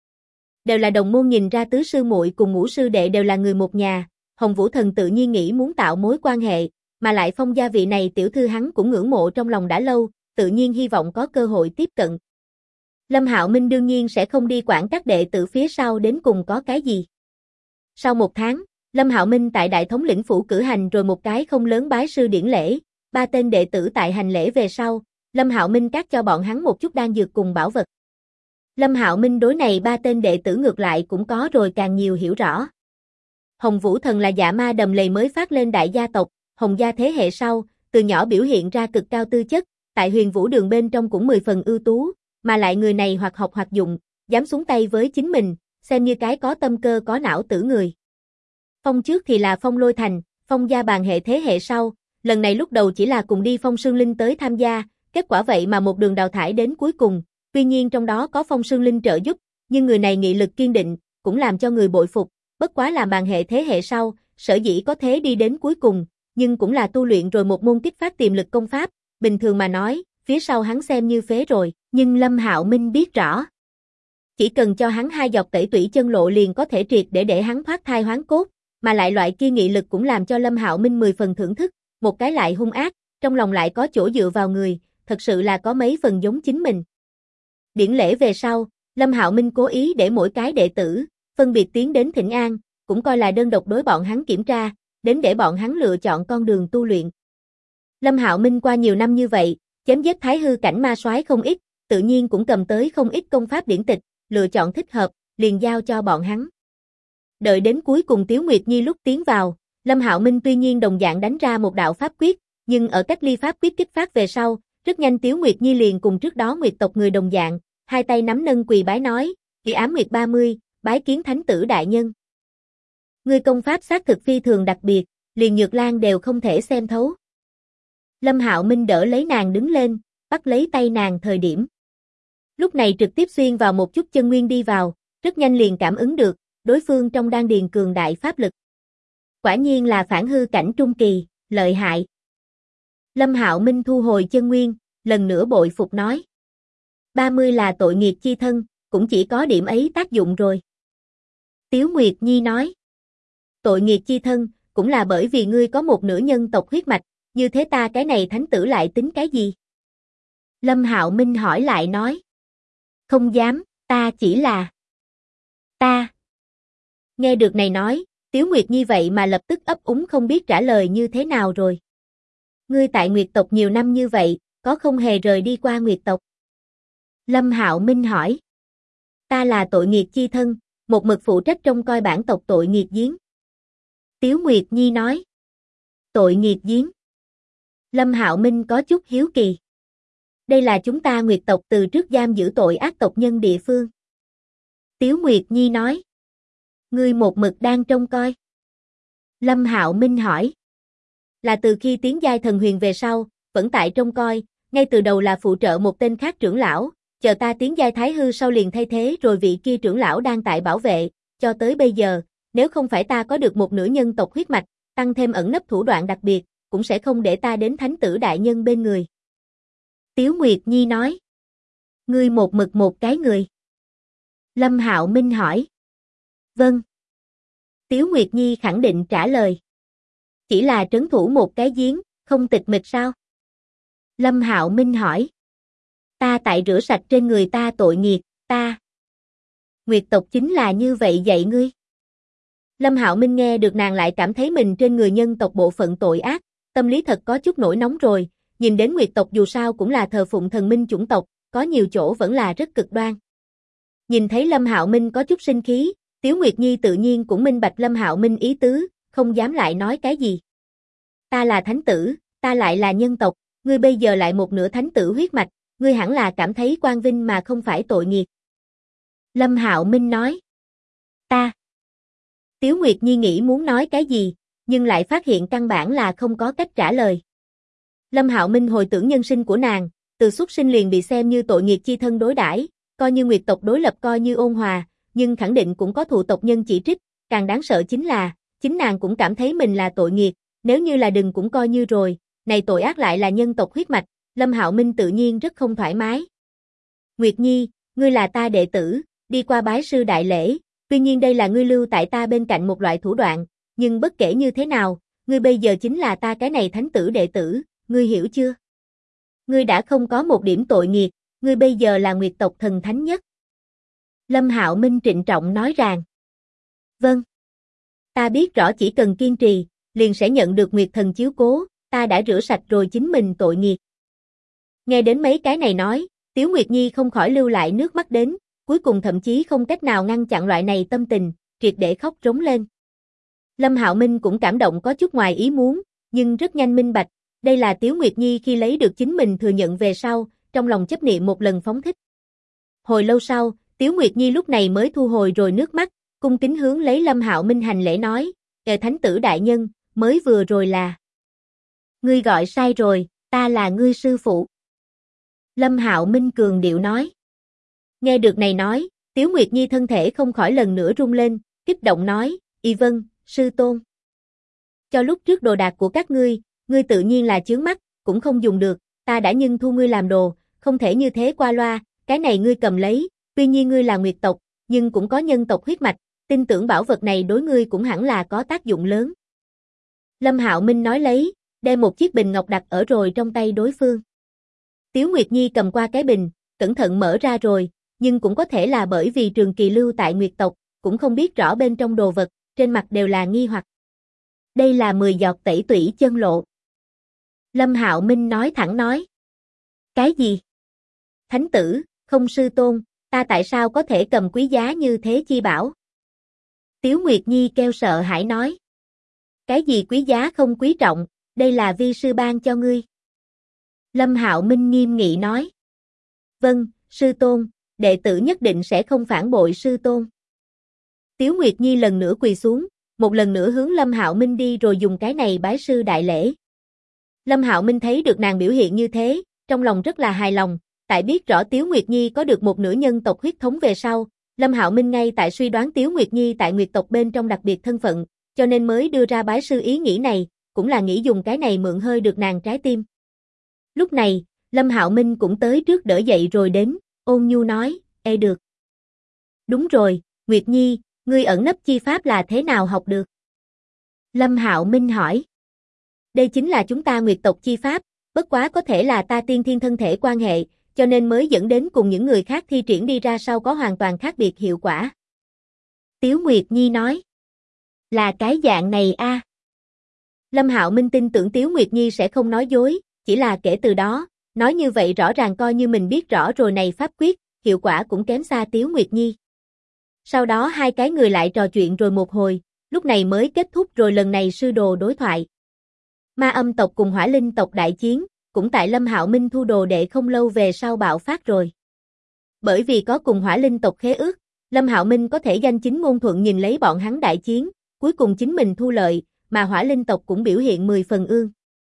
Speaker 1: Đều là đồng môn, nhìn ra tứ sư muội cùng ngũ sư đệ đều là người một nhà, Hồng Vũ Thần tự nhiên nghĩ muốn tạo mối quan hệ, mà lại Phong gia vị này tiểu thư hắn cũng ngưỡng mộ trong lòng đã lâu, tự nhiên hy vọng có cơ hội tiếp cận. Lâm Hạo Minh đương nhiên sẽ không đi quản các đệ tử phía sau đến cùng có cái gì. Sau một tháng, Lâm Hạo Minh tại Đại Thống lĩnh phủ cử hành rồi một cái không lớn bái sư điển lễ, 3 tên đệ tử tại hành lễ về sau, Lâm Hạo Minh cắt cho bọn hắn một chút đan dược cùng bảo vật. Lâm Hạo Minh đối này 3 tên đệ tử ngược lại cũng có rồi càng nhiều hiểu rõ. Hồng Vũ Thần là dạ ma đầm lầy mới phát lên đại gia tộc, Hồng gia thế hệ sau, từ nhỏ biểu hiện ra cực cao tư chất, tại Huyền Vũ Đường bên trong cũng 10 phần ưu tú, mà lại người này hoặc học hoặc dụng, dám xuống tay với chính mình, xem như cái có tâm cơ có não tử người. Phong trước thì là Phong Lôi Thành, Phong gia bàn hệ thế hệ sau, lần này lúc đầu chỉ là cùng đi Phong Sương Linh tới tham gia, kết quả vậy mà một đường đào thải đến cuối cùng, tuy nhiên trong đó có Phong Sương Linh trợ giúp, nhưng người này nghị lực kiên định, cũng làm cho người bội phục, bất quá làm bàn hệ thế hệ sau, sở dĩ có thế đi đến cuối cùng, nhưng cũng là tu luyện rồi một môn kích phát tiềm lực công pháp, bình thường mà nói, phía sau hắn xem như phế rồi, nhưng Lâm Hạo Minh biết rõ. Chỉ cần cho hắn 2 giọt tẩy tủy chân lộ liền có thể triệt để hắn thoát thai hoán cốt, mà lại loại kia nghị lực cũng làm cho Lâm Hạo Minh 10 phần thưởng thức, một cái lại hung ác, trong lòng lại có chỗ dựa vào người, thật sự là có mấy phần giống chính mình. Điển lễ về sau, Lâm Hạo Minh cố ý để mỗi cái đệ tử phân biệt tiến đến thỉnh an, cũng coi là đơn độc đối bọn hắn kiểm tra, đến để bọn hắn lựa chọn con đường tu luyện. Lâm Hạo Minh qua nhiều năm như vậy, chém giết thái hư cảnh ma soái không ít, tự nhiên cũng cầm tới không ít công pháp điển tịch, lựa chọn thích hợp, liền giao cho bọn hắn. Đợi đến cuối cùng Tiếu Nguyệt Nhi lúc tiến vào, Lâm Hạo Minh tuy nhiên đồng dạng đánh ra một đạo pháp quyết, nhưng ở cách ly pháp quyết kích phát về sau, rất nhanh Tiếu Nguyệt Nhi liền cùng trước đó Nguyệt tộc người đồng dạng, hai tay nắm nâng quỳ bái nói, Kỳ Ám Nguyệt 30, bái kiến thánh tử đại nhân. Ngươi công pháp xác thực phi thường đặc biệt, liền Nhược Lan đều không thể xem thấu. Lâm Hạo Minh đỡ lấy nàng đứng lên, bắt lấy tay nàng thời điểm. Lúc này trực tiếp xuyên vào một chút chân nguyên đi vào, rất nhanh liền cảm ứng được, đối phương trong đan điền cường đại pháp lực. Quả nhiên là phản hư cảnh trung kỳ, lợi hại. Lâm Hạo Minh thu hồi chân nguyên, lần nữa bội phục nói. 30 là tội nghiệp chi thân, cũng chỉ có điểm ấy tác dụng rồi. Tiếu Nguyệt Nhi nói. Tội nghiệp chi thân, cũng là bởi vì ngươi có một nửa nhân tộc huyết mạch, như thế ta cái này thánh tử lại tính cái gì? Lâm Hạo Minh hỏi lại nói. Không dám, ta chỉ là... Ta. Nghe được này nói, Tiếu Nguyệt Nhi vậy mà lập tức ấp úng không biết trả lời như thế nào rồi. Ngươi tại Nguyệt tộc nhiều năm như vậy, có không hề rời đi qua Nguyệt tộc? Lâm Hạo Minh hỏi. Ta là tội nghiệp chi thân, một mực phụ trách trông coi bản tộc tội nghiệp giếng. Tiếu Nguyệt Nhi nói. Tội nghiệp giếng. Lâm Hạo Minh có chút hiếu kỳ. Đây là chúng ta Nguyệt tộc từ trước giam giữ tội ác tộc nhân địa phương. Tiếu Nguyệt Nhi nói. Ngươi một mực đang trông coi. Lâm Hạo Minh hỏi. Là từ khi tiến giai thần huyền về sau, vẫn tại trông coi, ngay từ đầu là phụ trợ một tên khác trưởng lão, chờ ta tiến giai thái hư sau liền thay thế rồi vị kia trưởng lão đang tại bảo vệ, cho tới bây giờ, nếu không phải ta có được một nửa nhân tộc huyết mạch, tăng thêm ẩn nấp thủ đoạn đặc biệt, cũng sẽ không để ta đến thánh tử đại nhân bên người. Tiếu Nguyệt Nhi nói. Ngươi một mực một cái người. Lâm Hạo Minh hỏi. Vâng. Tiếu Nguyệt Nhi khẳng định trả lời. Chỉ là trấn thủ một cái giếng, không tịch mịch sao? Lâm Hạo Minh hỏi. Ta tại rửa sạch trên người ta tội nghiệp, ta. Nguyệt tộc chính là như vậy dạy ngươi. Lâm Hạo Minh nghe được nàng lại cảm thấy mình trên người nhân tộc bộ phận tội ác, tâm lý thật có chút nổi nóng rồi, nhìn đến Nguyệt tộc dù sao cũng là thờ phụng thần minh chủng tộc, có nhiều chỗ vẫn là rất cực đoan. Nhìn thấy Lâm Hạo Minh có chút sinh khí, Tiếu Nguyệt Nhi tự nhiên cũng minh bạch Lâm Hạo Minh ý tứ, không dám lại nói cái gì. Ta là thánh tử, ta lại là nhân tộc, ngươi bây giờ lại một nửa thánh tử huyết mạch, ngươi hẳn là cảm thấy quang vinh mà không phải tội nghiệp. Lâm Hạo Minh nói. Ta. Tiếu Nguyệt Nhi nghĩ muốn nói cái gì, nhưng lại phát hiện căn bản là không có cách trả lời. Lâm Hạo Minh hồi tưởng nhân sinh của nàng, từ xuất sinh liền bị xem như tội nghiệp chi thân đối đãi, coi như Nguyệt tộc đối lập coi như ôn hòa, nhưng khẳng định cũng có thụ tộc nhân chỉ trích, càng đáng sợ chính là, chính nàng cũng cảm thấy mình là tội nghiệt, nếu như là đừng cũng coi như rồi, này tội ác lại là nhân tộc huyết mạch, Lâm Hạo Minh tự nhiên rất không thoải mái. Nguyệt Nhi, ngươi là ta đệ tử, đi qua bái sư đại lễ, tuy nhiên đây là ngươi lưu tại ta bên cạnh một loại thủ đoạn, nhưng bất kể như thế nào, ngươi bây giờ chính là ta cái này thánh tử đệ tử, ngươi hiểu chưa? Ngươi đã không có một điểm tội nghiệt, ngươi bây giờ là Nguyệt tộc thần thánh nhất. Lâm Hạo Minh trịnh trọng nói rằng. Vâng. Ta biết rõ chỉ cần kiên trì, liền sẽ nhận được Nguyệt thần chiếu cố, ta đã rửa sạch rồi chính mình tội nghiệt. Nghe đến mấy cái này nói, Tiếu Nguyệt Nhi không khỏi lưu lại nước mắt đến, cuối cùng thậm chí không cách nào ngăn chặn loại này tâm tình, triệt để khóc rống lên. Lâm Hạo Minh cũng cảm động có chút ngoài ý muốn, nhưng rất nhanh minh bạch, đây là Tiếu Nguyệt Nhi khi lấy được chính mình thừa nhận về sau, trong lòng chấp niệm một lần phóng thích. Hồi lâu sau, Tiếu Nguyệt Nhi lúc này mới thu hồi rồi nước mắt, cung kính hướng lấy Lâm Hạo Minh hành lễ nói, thánh tử đại nhân, mới vừa rồi là. Ngươi gọi sai rồi, ta là ngươi sư phụ. Lâm Hạo Minh cường điệu nói. Nghe được này nói, Tiếu Nguyệt Nhi thân thể không khỏi lần nữa rung lên, kích động nói, y vâng, sư tôn. Cho lúc trước đồ đạc của các ngươi tự nhiên là chướng mắt, cũng không dùng được, ta đã nhưng thu ngươi làm đồ, không thể như thế qua loa, cái này ngươi cầm lấy, tuy nhiên ngươi là Nguyệt tộc, nhưng cũng có nhân tộc huyết mạch, tin tưởng bảo vật này đối ngươi cũng hẳn là có tác dụng lớn. Lâm Hạo Minh nói lấy, đem một chiếc bình ngọc đặt ở rồi trong tay đối phương. Tiếu Nguyệt Nhi cầm qua cái bình, cẩn thận mở ra rồi, nhưng cũng có thể là bởi vì trường kỳ lưu tại Nguyệt tộc, cũng không biết rõ bên trong đồ vật, trên mặt đều là nghi hoặc. Đây là 10 giọt tẩy tủy chân lộ. Lâm Hạo Minh nói thẳng nói. Cái gì? Thánh tử, không sư tôn, ta tại sao có thể cầm quý giá như thế chi bảo? Tiếu Nguyệt Nhi kêu sợ hãi nói. Cái gì quý giá không quý trọng, đây là vi sư ban cho ngươi. Lâm Hạo Minh nghiêm nghị nói. Vâng, sư tôn, đệ tử nhất định sẽ không phản bội sư tôn. Tiếu Nguyệt Nhi lần nữa quỳ xuống, một lần nữa hướng Lâm Hạo Minh đi rồi dùng cái này bái sư đại lễ. Lâm Hạo Minh thấy được nàng biểu hiện như thế, trong lòng rất là hài lòng, tại biết rõ Tiếu Nguyệt Nhi có được một nửa nhân tộc huyết thống về sau, Lâm Hạo Minh ngay tại suy đoán Tiếu Nguyệt Nhi tại Nguyệt tộc bên trong đặc biệt thân phận, cho nên mới đưa ra bái sư ý nghĩ này, cũng là nghĩ dùng cái này mượn hơi được nàng trái tim. Lúc này, Lâm Hạo Minh cũng tới trước đỡ dậy rồi đến, ôn nhu nói, ê được. Đúng rồi, Nguyệt Nhi, ngươi ẩn nấp chi pháp là thế nào học được? Lâm Hạo Minh hỏi. Đây chính là chúng ta Nguyệt tộc chi pháp, bất quá có thể là ta tiên thiên thân thể quan hệ, cho nên mới dẫn đến cùng những người khác thi triển đi ra sau có hoàn toàn khác biệt hiệu quả. Tiếu Nguyệt Nhi nói. Là cái dạng này a. Lâm Hạo Minh tin tưởng Tiếu Nguyệt Nhi sẽ không nói dối, chỉ là kể từ đó, nói như vậy rõ ràng coi như mình biết rõ rồi này pháp quyết, hiệu quả cũng kém xa Tiếu Nguyệt Nhi. Sau đó hai cái người lại trò chuyện rồi một hồi, lúc này mới kết thúc rồi lần này sư đồ đối thoại. Ma âm tộc cùng Hỏa Linh tộc đại chiến, cũng tại Lâm Hạo Minh thu đồ đệ không lâu về sau bạo phát rồi. Bởi vì có cùng Hỏa Linh tộc khế ước, Lâm Hạo Minh có thể danh chính ngôn thuận nhìn lấy bọn hắn đại chiến, cuối cùng chính mình thu lợi, mà Hỏa Linh tộc cũng biểu hiện 10 phần ương.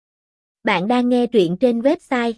Speaker 1: Bạn đang nghe truyện trên website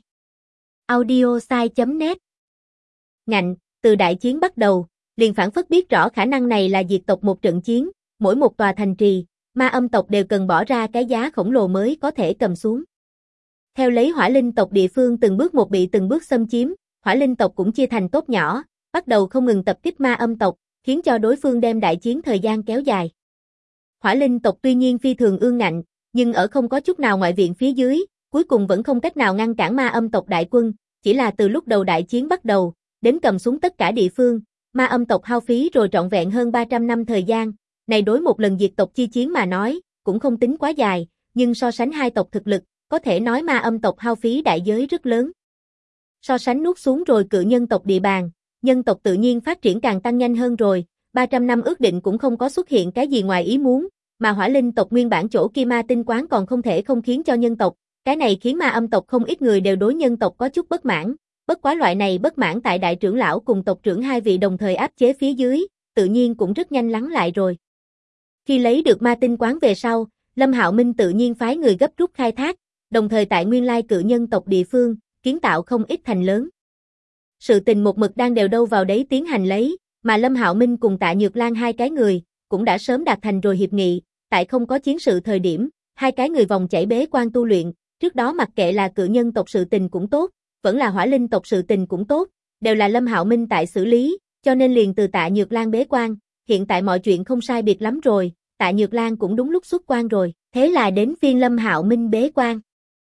Speaker 1: audiosai.net. Ngạnh, từ đại chiến bắt đầu, liền phảng phất biết rõ khả năng này là diệt tộc một trận chiến, mỗi một tòa thành trì, ma âm tộc đều cần bỏ ra cái giá khổng lồ mới có thể cầm xuống. Theo lấy Hỏa Linh tộc địa phương từng bước một bị từng bước xâm chiếm, Hỏa Linh tộc cũng chia thành tốt nhỏ, bắt đầu không ngừng tập kích ma âm tộc, khiến cho đối phương đem đại chiến thời gian kéo dài. Hỏa Linh tộc tuy nhiên phi thường ương ngạnh, nhưng ở không có chút nào ngoại viện phía dưới, cuối cùng vẫn không cách nào ngăn cản ma âm tộc đại quân, chỉ là từ lúc đầu đại chiến bắt đầu, đến cầm xuống tất cả địa phương, ma âm tộc hao phí rồi trọn vẹn hơn 300 năm thời gian, này đối một lần diệt tộc chi chiến mà nói, cũng không tính quá dài, nhưng so sánh hai tộc thực lực, có thể nói ma âm tộc hao phí đại giới rất lớn. So sánh nuốt xuống rồi cự nhân tộc địa bàn, nhân tộc tự nhiên phát triển càng tăng nhanh hơn rồi, 300 năm ước định cũng không có xuất hiện cái gì ngoài ý muốn, mà Hỏa Linh tộc nguyên bản chỗ Kim Ma tinh quán còn không thể không khiến cho nhân tộc, cái này khiến ma âm tộc không ít người đều đối nhân tộc có chút bất mãn, bất quá loại này bất mãn tại đại trưởng lão cùng tộc trưởng hai vị đồng thời áp chế phía dưới, tự nhiên cũng rất nhanh lắng lại rồi. Khi lấy được ma tinh quán về sau, Lâm Hạo Minh tự nhiên phái người gấp rút khai thác, đồng thời tại nguyên lai cự nhân tộc địa phương, kiến tạo không ít thành lớn. Sự tình một mực đang đều đâu vào đấy tiến hành lấy, Mà Lâm Hạo Minh cùng Tạ Nhược Lan hai cái người, cũng đã sớm đạt thành rồi hiệp nghị, tại không có chiến sự thời điểm, hai cái người vòng chảy bế quan tu luyện, trước đó mặc kệ là cự nhân tộc sự tình cũng tốt, vẫn là hỏa linh tộc sự tình cũng tốt, đều là Lâm Hạo Minh tại xử lý, cho nên liền từ Tạ Nhược Lan bế quan, hiện tại mọi chuyện không sai biệt lắm rồi, Tạ Nhược Lan cũng đúng lúc xuất quan rồi, thế là đến phiên Lâm Hạo Minh bế quan.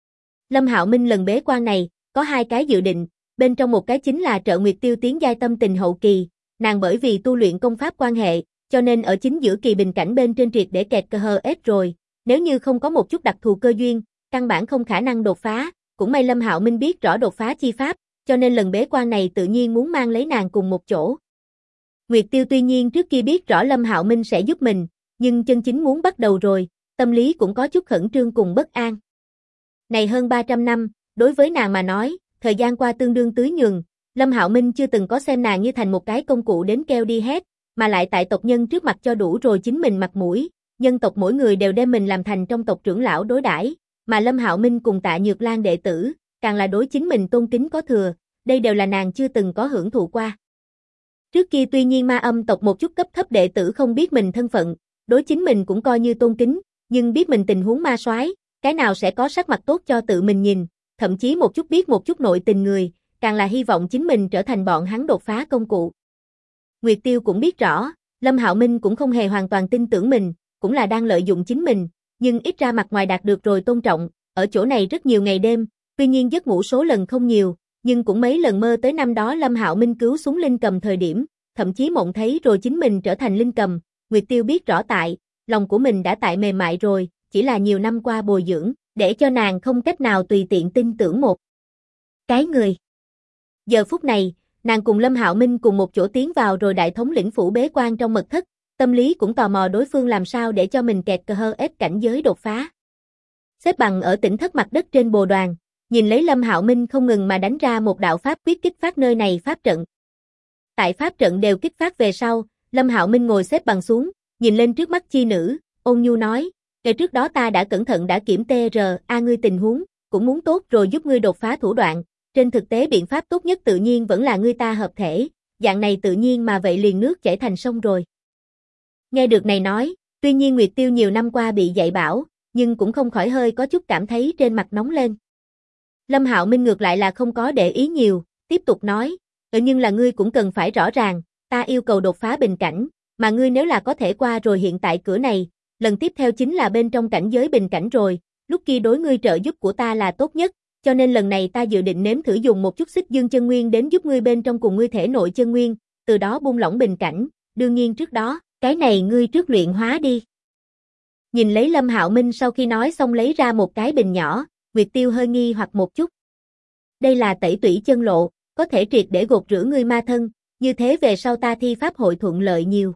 Speaker 1: Lâm Hạo Minh lần bế quan này, có hai cái dự định, bên trong một cái chính là trợ Nguyệt Tiêu tiến giai tâm tình hậu kỳ, nàng bởi vì tu luyện công pháp quan hệ, cho nên ở chính giữa kỳ bình cảnh bên trên triệt để kẹt cơ hờ ết rồi, nếu như không có một chút đặc thù cơ duyên, căn bản không khả năng đột phá, cũng may Lâm Hạo Minh biết rõ đột phá chi pháp, cho nên lần bế quan này tự nhiên muốn mang lấy nàng cùng một chỗ. Nguyệt Tiêu tuy nhiên trước kia biết rõ Lâm Hạo Minh sẽ giúp mình, nhưng chân chính muốn bắt đầu rồi, tâm lý cũng có chút khẩn trương cùng bất an. Này hơn 300 năm, đối với nàng mà nói, thời gian qua tương đương tưới nhường, Lâm Hạo Minh chưa từng có xem nàng như thành một cái công cụ đến kêu đi hết, mà lại tại tộc nhân trước mặt cho đủ rồi chính mình mặt mũi, nhân tộc mỗi người đều đem mình làm thành trong tộc trưởng lão đối đãi, mà Lâm Hạo Minh cùng Tạ Nhược Lan đệ tử, càng là đối chính mình tôn kính có thừa, đây đều là nàng chưa từng có hưởng thụ qua. Trước kia tuy nhiên ma âm tộc một chút cấp thấp đệ tử không biết mình thân phận, đối chính mình cũng coi như tôn kính, nhưng biết mình tình huống ma soái, cái nào sẽ có sắc mặt tốt cho tự mình nhìn, thậm chí một chút nội tình người, càng là hy vọng chính mình trở thành bọn hắn đột phá công cụ. Nguyệt Tiêu cũng biết rõ, Lâm Hạo Minh cũng không hề hoàn toàn tin tưởng mình, cũng là đang lợi dụng chính mình, nhưng ít ra mặt ngoài đạt được rồi tôn trọng, ở chỗ này rất nhiều ngày đêm, tuy nhiên giấc ngủ số lần không nhiều, nhưng cũng mấy lần mơ tới năm đó Lâm Hạo Minh cứu xuống linh cầm thời điểm, thậm chí mộng thấy rồi chính mình trở thành linh cầm, Nguyệt Tiêu biết rõ tại, lòng của mình đã tại mềm mại rồi, chỉ là nhiều năm qua bồi dưỡng, để cho nàng không cách nào tùy tiện tin tưởng một cái người. Giờ phút này, nàng cùng Lâm Hạo Minh cùng một chỗ tiến vào rồi đại thống lĩnh phủ bế quan trong mật thất, tâm lý cũng tò mò đối phương làm sao để cho mình kẹt cơ hơ ép cảnh giới đột phá. Xếp bằng ở tỉnh thất mặt đất trên bồ đoàn, nhìn lấy Lâm Hạo Minh không ngừng mà đánh ra một đạo pháp quyết kích phát nơi này pháp trận. Tại pháp trận đều kích phát về sau, Lâm Hạo Minh ngồi xếp bằng xuống, nhìn lên trước mắt chi nữ, ôn nhu nói, ngày trước đó ta đã cẩn thận đã kiểm tra ngươi tình huống, cũng muốn tốt rồi giúp ngươi đột phá thủ đoạn, trên thực tế biện pháp tốt nhất tự nhiên vẫn là ngươi ta hợp thể, dạng này tự nhiên mà vậy liền nước chảy thành sông rồi. Nghe được này nói, tuy nhiên Nguyệt Tiêu nhiều năm qua bị dạy bảo, nhưng cũng không khỏi hơi có chút cảm thấy trên mặt nóng lên. Lâm Hạo Minh ngược lại là không có để ý nhiều, tiếp tục nói, nhưng là ngươi cũng cần phải rõ ràng, ta yêu cầu đột phá bình cảnh, mà ngươi nếu là có thể qua rồi hiện tại cửa này, lần tiếp theo chính là bên trong cảnh giới bình cảnh rồi, lúc kia đối ngươi trợ giúp của ta là tốt nhất, cho nên lần này ta dự định nếm thử dùng một chút xích dương chân nguyên đến giúp ngươi bên trong cùng ngươi thể nội chân nguyên, từ đó buông lỏng bình cảnh, đương nhiên trước đó, cái này ngươi trước luyện hóa đi. Nhìn lấy Lâm Hạo Minh sau khi nói xong lấy ra một cái bình nhỏ, Nguyệt Tiêu hơi nghi hoặc một chút. Đây là tẩy tủy chân lộ, có thể triệt để gột rửa ngươi ma thân, như thế về sau ta thi pháp hội thuận lợi nhiều.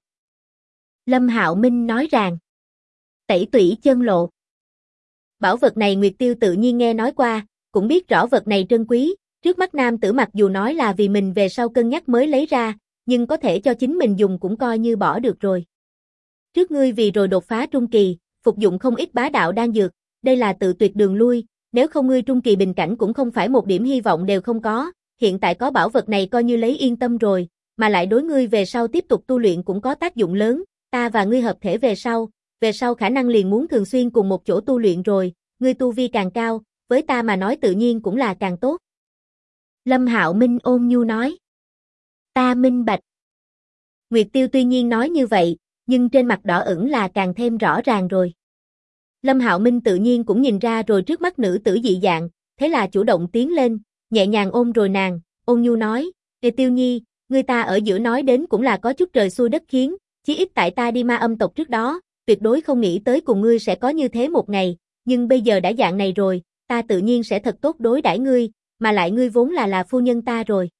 Speaker 1: Lâm Hạo Minh nói rằng, tẩy tủy chân lộ. Bảo vật này Nguyệt Tiêu tự nhiên nghe nói qua, cũng biết rõ vật này trân quý, trước mắt nam tử mặc dù nói là vì mình về sau cân nhắc mới lấy ra, nhưng có thể cho chính mình dùng cũng coi như bỏ được rồi. Trước ngươi vì rồi đột phá trung kỳ, phục dụng không ít bá đạo đan dược, đây là tự tuyệt đường lui, nếu không ngươi trung kỳ bình cảnh cũng không phải một điểm hy vọng đều không có, hiện tại có bảo vật này coi như lấy yên tâm rồi, mà lại đối ngươi về sau tiếp tục tu luyện cũng có tác dụng lớn, ta và ngươi hợp thể về sau khả năng liền muốn thường xuyên cùng một chỗ tu luyện rồi, ngươi tu vi càng cao, với ta mà nói tự nhiên cũng là càng tốt. Lâm Hạo Minh ôn nhu nói. Ta minh bạch. Nguyệt Tiêu tuy nhiên nói như vậy, nhưng trên mặt đỏ ửng là càng thêm rõ ràng rồi. Lâm Hạo Minh tự nhiên cũng nhìn ra rồi trước mắt nữ tử dị dạng, thế là chủ động tiến lên, nhẹ nhàng ôm rồi nàng, ôn nhu nói, Tiêu Nhi, người ta ở giữa nói đến cũng là có chút trời xui đất khiến, chí ít tại ta đi ma âm tộc trước đó, tuyệt đối không nghĩ tới cùng ngươi sẽ có như thế một ngày, nhưng bây giờ đã dạng này rồi, ta tự nhiên sẽ thật tốt đối đãi ngươi, mà lại ngươi vốn là phu nhân ta rồi.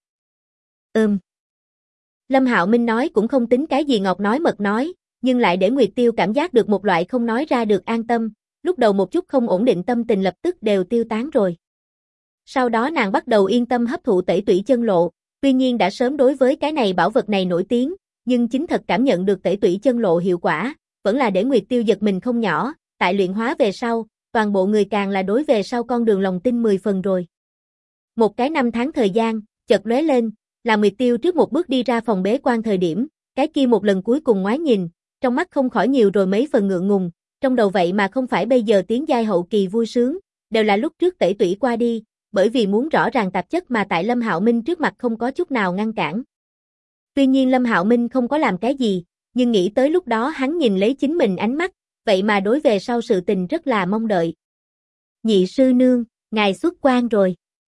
Speaker 1: Lâm Hạo Minh nói cũng không tính cái gì ngọt nói mật nói, nhưng lại để Nguyệt Tiêu cảm giác được một loại không nói ra được an tâm, lúc đầu một chút không ổn định tâm tình lập tức đều tiêu tán rồi. Sau đó nàng bắt đầu yên tâm hấp thụ tẩy tủy chân lộ, tuy nhiên đã sớm đối với cái này bảo vật này nổi tiếng, nhưng chính thật cảm nhận được tẩy tủy chân lộ hiệu quả, vẫn là để Nguyệt Tiêu giật mình không nhỏ, tại luyện hóa về sau, toàn bộ người càng là đối về sau con đường lòng tin 10 phần rồi. Một cái năm tháng thời gian, chợt lóe lên, Là Nguyệt Tiêu trước một bước đi ra phòng bế quan thời điểm, cái kia một lần cuối cùng ngoái nhìn, trong mắt không khỏi nhiều rồi mấy phần ngượng ngùng, trong đầu vậy mà không phải bây giờ tiến giai hậu kỳ vui sướng, đều là lúc trước tẩy tủy qua đi, bởi vì muốn rõ ràng tạp chất mà tại Lâm Hạo Minh trước mặt không có chút nào ngăn cản. Tuy nhiên Lâm Hạo Minh không có làm cái gì, nhưng nghĩ tới lúc đó hắn nhìn lấy chính mình ánh mắt, vậy mà đối về sau sự tình rất là mong đợi. Nhị sư nương, ngài xuất quan rồi.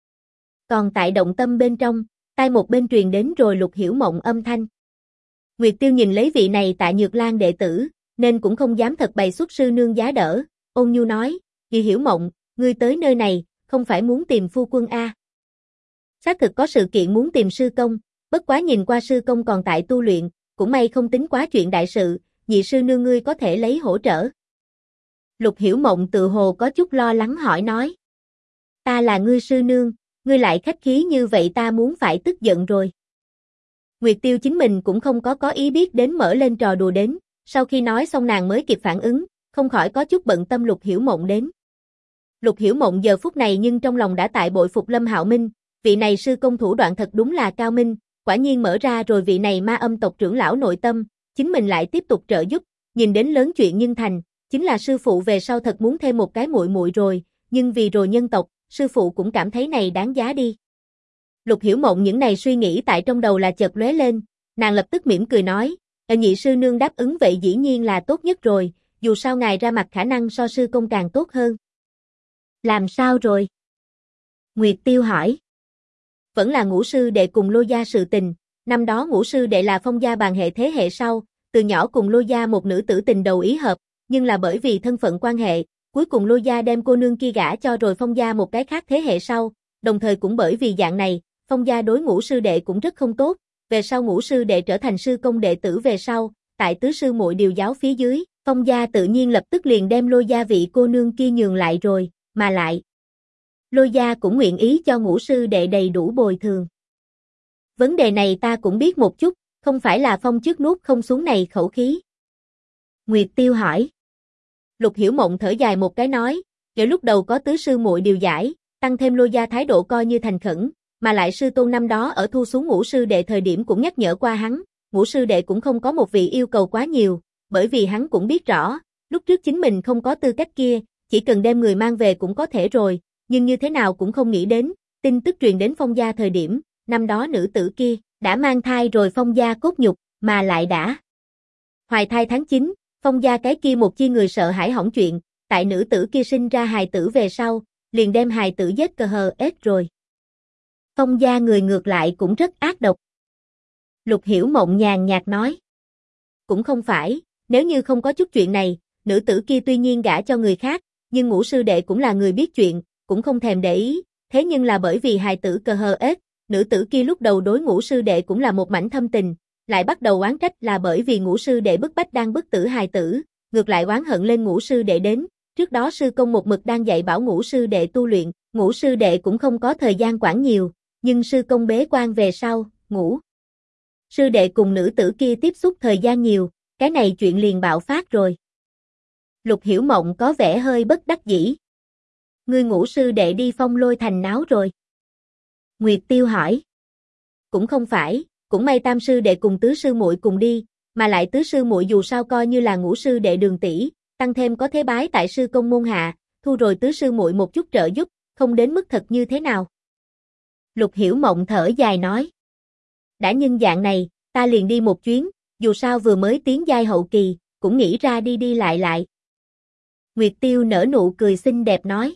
Speaker 1: Còn tại động tâm bên trong, tai một bên truyền đến rồi Lục Hiểu Mộng âm thanh. Nguyệt Tiêu nhìn lấy vị này Tạ Nhược Lan đệ tử, nên cũng không dám thật bày xuất sư nương giá đỡ, ôn nhu nói, Nhị Hiểu Mộng, ngươi tới nơi này, không phải muốn tìm phu quân a? Xác thực có sự kiện muốn tìm sư công, bất quá nhìn qua sư công còn tại tu luyện, cũng may không tính quá chuyện đại sự, nhị sư nương ngươi có thể lấy hỗ trợ. Lục Hiểu Mộng tự hồ có chút lo lắng hỏi nói. Ta là ngươi sư nương, ngươi lại khách khí như vậy ta muốn phải tức giận rồi. Nguyệt Tiêu chính mình cũng không có ý biết đến mở lên trò đùa đến, sau khi nói xong nàng mới kịp phản ứng, không khỏi có chút bận tâm Lục Hiểu Mộng đến. Lục Hiểu Mộng giờ phút này nhưng trong lòng đã tại bội phục Lâm Hạo Minh, vị này sư công thủ đoạn thật đúng là cao minh, quả nhiên mở ra rồi vị này ma âm tộc trưởng lão nội tâm, chính mình lại tiếp tục trợ giúp, nhìn đến lớn chuyện nhưng thành, chính là sư phụ về sau thật muốn thêm một cái muội muội rồi, nhưng vì rồi nhân tộc, sư phụ cũng cảm thấy này đáng giá đi. Lục Hiểu Mộng những này suy nghĩ tại trong đầu là chợt lóe lên, nàng lập tức mỉm cười nói, nhị sư nương đáp ứng vậy dĩ nhiên là tốt nhất rồi, dù sao ngài ra mặt khả năng so sư công càng tốt hơn. Làm sao rồi? Nguyệt Tiêu hỏi. Vẫn là Ngũ sư đệ cùng Lô gia sự tình, năm đó Ngũ sư đệ là Phong gia bàn hệ thế hệ sau, từ nhỏ cùng Lô gia một nữ tử tình đầu ý hợp, nhưng là bởi vì thân phận quan hệ, cuối cùng Lô gia đem cô nương kia gả cho rồi Phong gia một cái khác thế hệ sau, đồng thời cũng bởi vì dạng này, Phong gia đối Ngũ sư đệ cũng rất không tốt, về sau Ngũ sư đệ trở thành sư công đệ tử về sau, tại tứ sư muội điều giáo phía dưới, Phong gia tự nhiên lập tức liền đem Lô gia vị cô nương kia nhường lại rồi, mà lại Lô gia cũng nguyện ý cho Ngũ sư đệ đầy đủ bồi thường. Vấn đề này ta cũng biết một chút, không phải là Phong trước nuốt không xuống này khẩu khí. Nguyệt Tiêu hỏi. Lục Hiểu Mộng thở dài một cái nói, giờ lúc đầu có tứ sư muội điều giải, tăng thêm Lô gia thái độ coi như thành khẩn, mà lại sư tôn năm đó ở thu xuống Ngũ sư đệ thời điểm cũng nhắc nhở qua hắn, Ngũ sư đệ cũng không có một vị yêu cầu quá nhiều, bởi vì hắn cũng biết rõ, lúc trước chính mình không có tư cách kia, chỉ cần đem người mang về cũng có thể rồi, nhưng như thế nào cũng không nghĩ đến, tin tức truyền đến Phong gia thời điểm, năm đó nữ tử kia đã mang thai rồi Phong gia cốt nhục, mà lại đã hoài thai tháng 9, Phong gia cái kia một chi người sợ hãi hỏng chuyện, tại nữ tử kia sinh ra hài tử về sau, liền đem hài tử giết cờ hờ ết rồi. Phong gia người ngược lại cũng rất ác độc. Lục Hiểu Mộng nhàn nhạt nói. Cũng không phải, nếu như không có chút chuyện này, nữ tử kia tuy nhiên gả cho người khác, nhưng Ngũ sư đệ cũng là người biết chuyện, cũng không thèm để ý, thế nhưng là bởi vì hài tử cờ hờ ết, nữ tử kia lúc đầu đối Ngũ sư đệ cũng là một mảnh thâm tình, lại bắt đầu oán trách là bởi vì Ngũ sư đệ bức bách đang bức tử hài tử, ngược lại oán hận lên Ngũ sư đệ đến, trước đó sư công một mực đang dạy bảo Ngũ sư đệ tu luyện, Ngũ sư đệ cũng không có thời gian quản nhiều, nhưng sư công bế quan về sau, Ngũ sư đệ cùng nữ tử kia tiếp xúc thời gian nhiều, cái này chuyện liền bạo phát rồi. Lục Hiểu Mộng có vẻ hơi bất đắc dĩ. Ngươi Ngũ sư đệ đi Phong Lôi thành náo rồi. Nguyệt Tiêu hỏi. Cũng không phải, cũng may tam sư đệ cùng tứ sư muội cùng đi, mà lại tứ sư muội dù sao coi như là Ngũ sư đệ đường tỷ, tăng thêm có thế bái tại sư công môn hạ, thu rồi tứ sư muội một chút trợ giúp, không đến mức thật như thế nào. Lục Hiểu Mộng thở dài nói. Đã nhân dạng này, ta liền đi một chuyến, dù sao vừa mới tiến giai hậu kỳ, cũng nghĩ ra đi đi lại. Nguyệt Tiêu nở nụ cười xinh đẹp nói.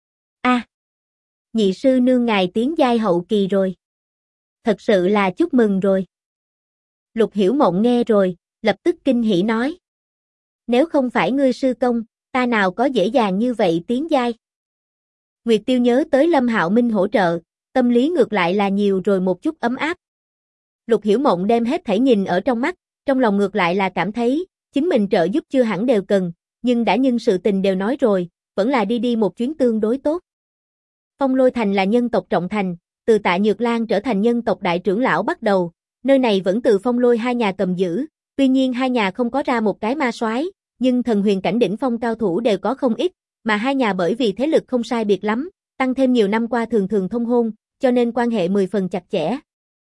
Speaker 1: Nhị sư nương ngài tiến giai hậu kỳ rồi. Thật sự là chúc mừng rồi. Lục Hiểu Mộng nghe rồi, lập tức kinh hỉ nói. Nếu không phải ngươi sư công, ta nào có dễ dàng như vậy tiến giai. Nguyệt Tiêu nhớ tới Lâm Hạo Minh hỗ trợ, tâm lý ngược lại là nhiều rồi một chút ấm áp. Lục Hiểu Mộng đem hết thảy nhìn ở trong mắt, trong lòng ngược lại là cảm thấy, chính mình trợ giúp chưa hẳn đều cần, nhưng đã nhân sự tình đều nói rồi, vẫn là đi một chuyến tương đối tốt. Phong Lôi thành là nhân tộc trọng thành, từ Tạ Nhược Lan trở thành nhân tộc đại trưởng lão bắt đầu, nơi này vẫn từ Phong Lôi hai nhà cầm giữ, tuy nhiên hai nhà không có ra một cái ma soái, nhưng thần huyền cảnh đỉnh phong cao thủ đều có không ít, mà hai nhà bởi vì thế lực không sai biệt lắm, tăng thêm nhiều năm qua thường thường thông hôn, cho nên quan hệ 10 phần chặt chẽ.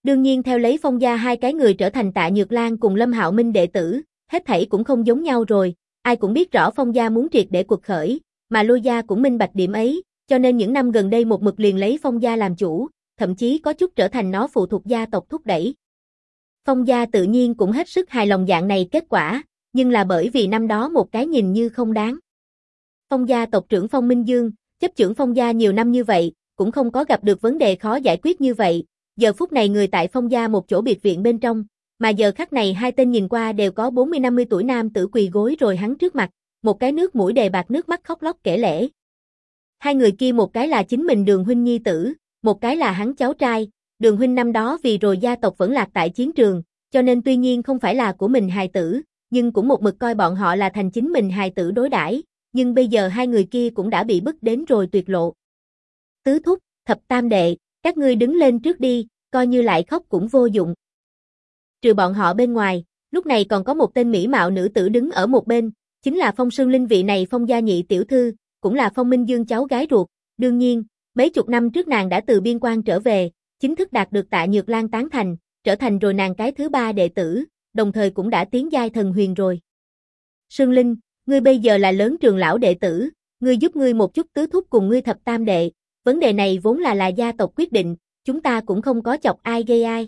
Speaker 1: Đương nhiên theo lấy Phong gia hai cái người trở thành Tạ Nhược Lan cùng Lâm Hạo Minh đệ tử, hết thảy cũng không giống nhau rồi, ai cũng biết rõ Phong gia muốn triệt để cuộc khởi, mà Lôi gia cũng minh bạch điểm ấy, cho nên những năm gần đây một mực liền lấy Phong gia làm chủ, thậm chí có chút trở thành nó phụ thuộc gia tộc thúc đẩy. Phong gia tự nhiên cũng hết sức hài lòng dạng này kết quả, nhưng là bởi vì năm đó một cái nhìn như không đáng. Phong gia tộc trưởng Phong Minh Dương, chấp chưởng Phong gia nhiều năm như vậy, cũng không có gặp được vấn đề khó giải quyết như vậy, giờ phút này người tại Phong gia một chỗ biệt viện bên trong, mà giờ khắc này hai tên nhìn qua đều có 40-50 tuổi nam tử quỳ gối rồi hắn trước mặt, một cái nước mũi đề bạc nước mắt khóc lóc kể lể. Hai người kia một cái là chính mình Đường huynh nhi tử, một cái là hắn cháu trai, Đường huynh năm đó vì rồi gia tộc vẫn lạc tại chiến trường, cho nên tuy nhiên không phải là của mình hài tử, nhưng cũng một mực coi bọn họ là thành chính mình hài tử đối đãi, nhưng bây giờ hai người kia cũng đã bị bức đến rồi tuyệt lộ. Tứ thúc, thập tam đệ, các ngươi đứng lên trước đi, coi như lại khóc cũng vô dụng. Trừ bọn họ bên ngoài, lúc này còn có một tên mỹ mạo nữ tử đứng ở một bên, chính là Phong Sương Linh vị này Phong gia nhị tiểu thư, cũng là Phong Minh Dương cháu gái ruột, đương nhiên, mấy chục năm trước nàng đã từ biên quan trở về, chính thức đạt được Tạ Nhược Lan tán thành, trở thành rồi nàng cái thứ ba đệ tử, đồng thời cũng đã tiến giai thần huyền rồi. Sương Linh, ngươi bây giờ là lớn trường lão đệ tử, ngươi giúp ngươi một chút tứ thúc cùng ngươi thập tam đệ, vấn đề này vốn là gia tộc quyết định, chúng ta cũng không có chọc ai gây ai.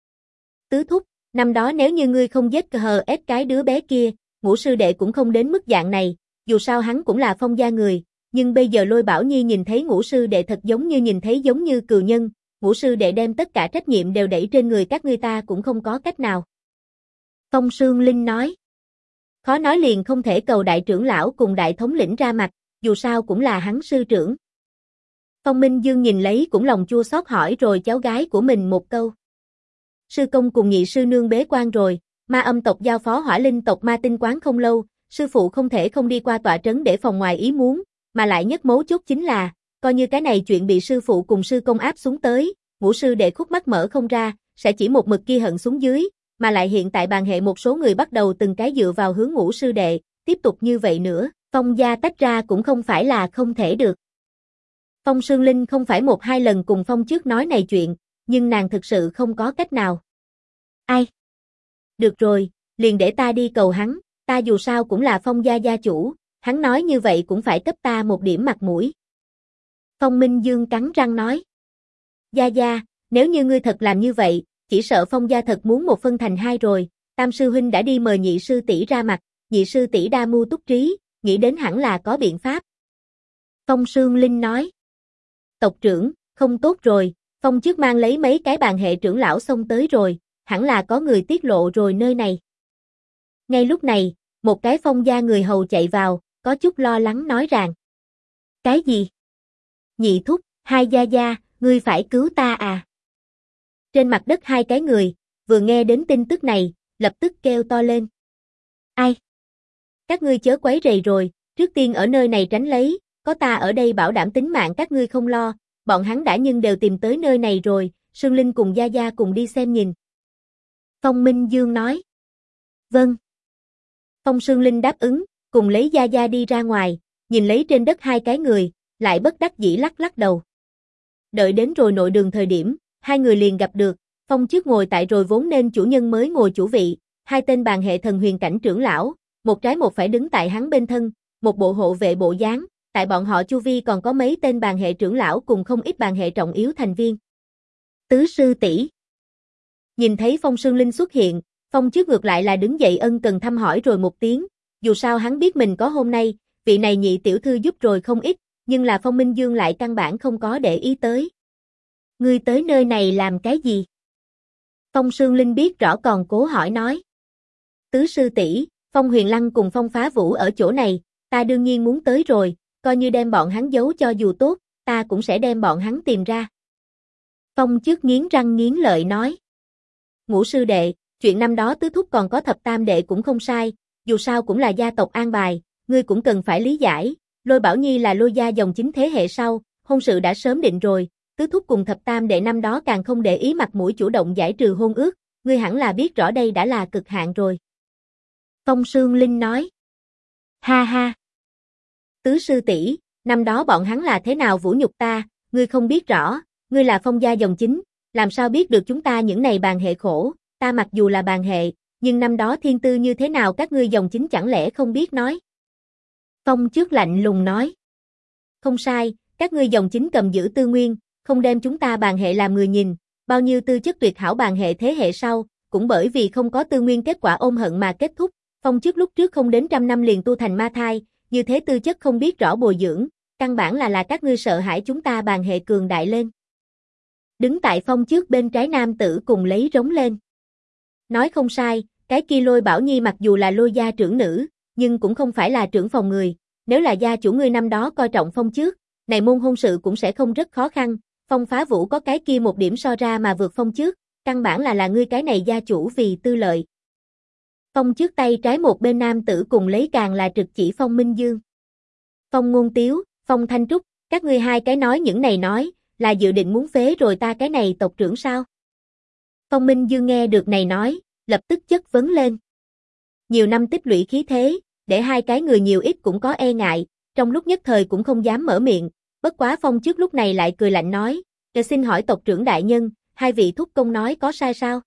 Speaker 1: Tứ thúc, năm đó nếu như ngươi không giết HS cái đứa bé kia, Ngũ sư đệ cũng không đến mức dạng này, dù sao hắn cũng là Phong gia người, nhưng bây giờ Lôi Bảo Nhi nhìn thấy Ngũ sư đệ thật giống như nhìn thấy giống như cừu nhân, Ngũ sư đệ đem tất cả trách nhiệm đều đẩy trên người các ngươi ta cũng không có cách nào. Phong Sương Linh nói. Khó nói liền không thể cầu đại trưởng lão cùng đại thống lĩnh ra mặt, dù sao cũng là hắn sư trưởng. Phong Minh Dương nhìn lấy cũng lòng chua xót hỏi rồi cháu gái của mình một câu. Sư công cùng nhị sư nương bế quan rồi, ma âm tộc giao phó hỏa linh tộc ma tinh quán không lâu, sư phụ không thể không đi qua tọa trấn để phòng ngoài ý muốn, mà lại nhất mấu chốt chính là, coi như cái này chuyện bị sư phụ cùng sư công áp xuống tới, Ngũ sư đệ khúc mắc mở không ra, sẽ chỉ một mực ghi hận xuống dưới, mà lại hiện tại bàn hệ một số người bắt đầu từng cái dựa vào hướng Ngũ sư đệ, tiếp tục như vậy nữa, Phong gia tách ra cũng không phải là không thể được. Phong Sương Linh không phải một hai lần cùng Phong trước nói này chuyện, nhưng nàng thực sự không có cách nào. Ai? Được rồi, liền để ta đi cầu hắn, ta dù sao cũng là Phong gia gia chủ, hắn nói như vậy cũng phải cấp ta một điểm mặt mũi. Phong Minh Dương cắn răng nói. Gia gia, nếu như ngươi thật làm như vậy, chỉ sợ Phong gia thật muốn một phân thành hai rồi, Tam sư huynh đã đi mời nhị sư tỷ ra mặt, nhị sư tỷ đa mưu túc trí, nghĩ đến hẳn là có biện pháp. Phong Sương Linh nói. Tộc trưởng, không tốt rồi, Phong trước mang lấy mấy cái bàn hệ trưởng lão xông tới rồi, hẳn là có người tiết lộ rồi nơi này. Ngay lúc này, một cái Phong gia người hầu chạy vào, có chút lo lắng nói rằng. Cái gì? Nhị thúc, hai gia gia, ngươi phải cứu ta à? Trên mặt đất hai cái người, vừa nghe đến tin tức này, lập tức kêu to lên. Ai? Các ngươi chớ quấy rầy rồi, trước tiên ở nơi này tránh lấy, có ta ở đây bảo đảm tính mạng các ngươi không lo, bọn hắn đã nhưng đều tìm tới nơi này rồi, Sương Linh cùng Gia Gia cùng đi xem nhìn. Phong Minh Dương nói. Vâng. Phong Sương Linh đáp ứng, cùng lấy Gia Gia đi ra ngoài, nhìn lấy trên đất hai cái người, lại bất đắc dĩ lắc lắc đầu. Đợi đến rồi nội đường thời điểm, hai người liền gặp được, Phong trước ngồi tại rồi vốn nên chủ nhân mới ngồi chủ vị, hai tên bàn hệ thần huyền cảnh trưởng lão, một trái một phải đứng tại hắn bên thân, một bộ hộ vệ bộ dáng, tại bọn họ chu vi còn có mấy tên bàn hệ trưởng lão cùng không ít bàn hệ trọng yếu thành viên. Tứ sư tỷ. Nhìn thấy Phong Sương Linh xuất hiện, Phong trước ngược lại là đứng dậy ân cần thăm hỏi rồi một tiếng, dù sao hắn biết mình có hôm nay, vị này nhị tiểu thư giúp rồi không ít, nhưng là Phong Minh Dương lại căn bản không có để ý tới. Ngươi tới nơi này làm cái gì? Phong Sương Linh biết rõ còn cố hỏi nói. Tứ sư tỷ, Phong Huyền Lăng cùng Phong Phá Vũ ở chỗ này, ta đương nhiên muốn tới rồi, coi như đem bọn hắn giấu cho dù tốt, ta cũng sẽ đem bọn hắn tìm ra. Phong trước nghiến răng nghiến lợi nói. Ngũ sư đệ, chuyện năm đó tứ thúc còn có thập tam đệ cũng không sai, dù sao cũng là gia tộc an bài, ngươi cũng cần phải lý giải, Lôi Bảo Nhi là Lôi gia dòng chính thế hệ sau, hôn sự đã sớm định rồi, tứ thúc cùng thập tam đệ năm đó càng không để ý mặt mũi chủ động giải trừ hôn ước, ngươi hẳn là biết rõ đây đã là cực hạn rồi. Phong Sương Linh nói. Ha ha. Tứ sư tỷ, năm đó bọn hắn là thế nào vũ nhục ta, ngươi không biết rõ, ngươi là Phong gia dòng chính, làm sao biết được chúng ta những này bàn hệ khổ, ta mặc dù là bàn hệ, nhưng năm đó thiên tư như thế nào các ngươi dòng chính chẳng lẽ không biết nói. Phong Trước lạnh lùng nói. Không sai, các ngươi dòng chính cầm giữ tư nguyên, không đem chúng ta bàn hệ làm người nhìn, bao nhiêu tư chất tuyệt hảo bàn hệ thế hệ sau, cũng bởi vì không có tư nguyên kết quả ôm hận mà kết thúc. Phong Trước lúc trước không đến 100 năm liền tu thành ma thai, như thế tư chất không biết rõ bồi dưỡng, căn bản là các ngươi sợ hãi chúng ta bàn hệ cường đại lên. Đứng tại Phong Trước bên trái nam tử cùng lấy rống lên. Nói không sai, cái kia Lôi Bảo Nhi mặc dù là Lôi gia trưởng nữ, nhưng cũng không phải là trưởng phòng người, nếu là gia chủ ngươi năm đó coi trọng Phong Trước, này môn hôn sự cũng sẽ không rất khó khăn, Phong Phá Vũ có cái kia một điểm so ra mà vượt Phong Trước, căn bản là ngươi cái này gia chủ vì tư lợi. Phong Trước tay trái một bên nam tử cùng lấy càng là trực chỉ Phong Minh Dương. Phong Ngôn Tiếu, Phong Thanh Trúc, các ngươi hai cái nói những này nói, là dự định muốn phế rồi ta cái này tộc trưởng sao? Phong Minh Dương nghe được này nói, lập tức chất vấn lên. Nhiều năm tích lũy khí thế, để hai cái người nhiều ít cũng có e ngại, trong lúc nhất thời cũng không dám mở miệng, bất quá Phong Trước lúc này lại cười lạnh nói, xin hỏi tộc trưởng đại nhân, hai vị thúc công nói có sai sao?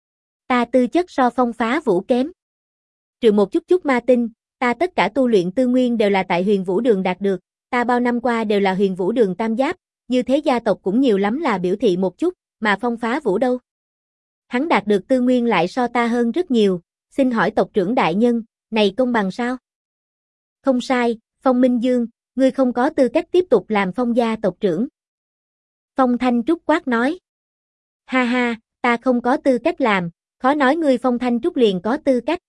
Speaker 1: Ta tư chất so Phong Phá Vũ kém. Trừ một chút ma tinh, ta tất cả tu luyện tư nguyên đều là tại Huyền Vũ Đường đạt được, ta bao năm qua đều là Huyền Vũ Đường tam giáp, như thế gia tộc cũng nhiều lắm là biểu thị một chút, mà Phong Phá Vũ đâu? Hắn đạt được tư nguyên lại so ta hơn rất nhiều, xin hỏi tộc trưởng đại nhân, này công bằng sao? Không sai, Phong Minh Dương, ngươi không có tư cách tiếp tục làm Phong gia tộc trưởng. Phong Thanh Trúc quát nói. Ha ha, ta không có tư cách làm, khó nói ngươi Phong Thanh Trúc liền có tư cách.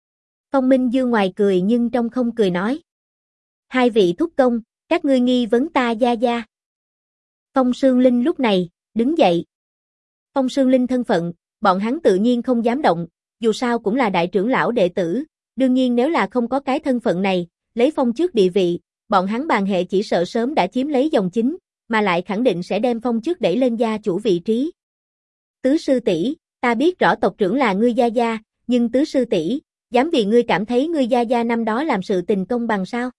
Speaker 1: Phong Minh Dương ngoài cười nhưng trong không cười nói. Hai vị thúc công, các ngươi nghi vấn ta gia gia. Phong Sương Linh lúc này, đứng dậy. Phong Sương Linh thân phận, bọn hắn tự nhiên không dám động, dù sao cũng là đại trưởng lão đệ tử, đương nhiên nếu là không có cái thân phận này, lấy Phong Trước địa vị, bọn hắn bàn hệ chỉ sợ sớm đã chiếm lấy dòng chính, mà lại khẳng định sẽ đem Phong Trước đẩy lên gia chủ vị trí. Tứ sư tỷ, ta biết rõ tộc trưởng là ngươi gia gia, nhưng tứ sư tỷ, dám vì ngươi cảm thấy ngươi gia gia năm đó làm sự tình công bằng sao?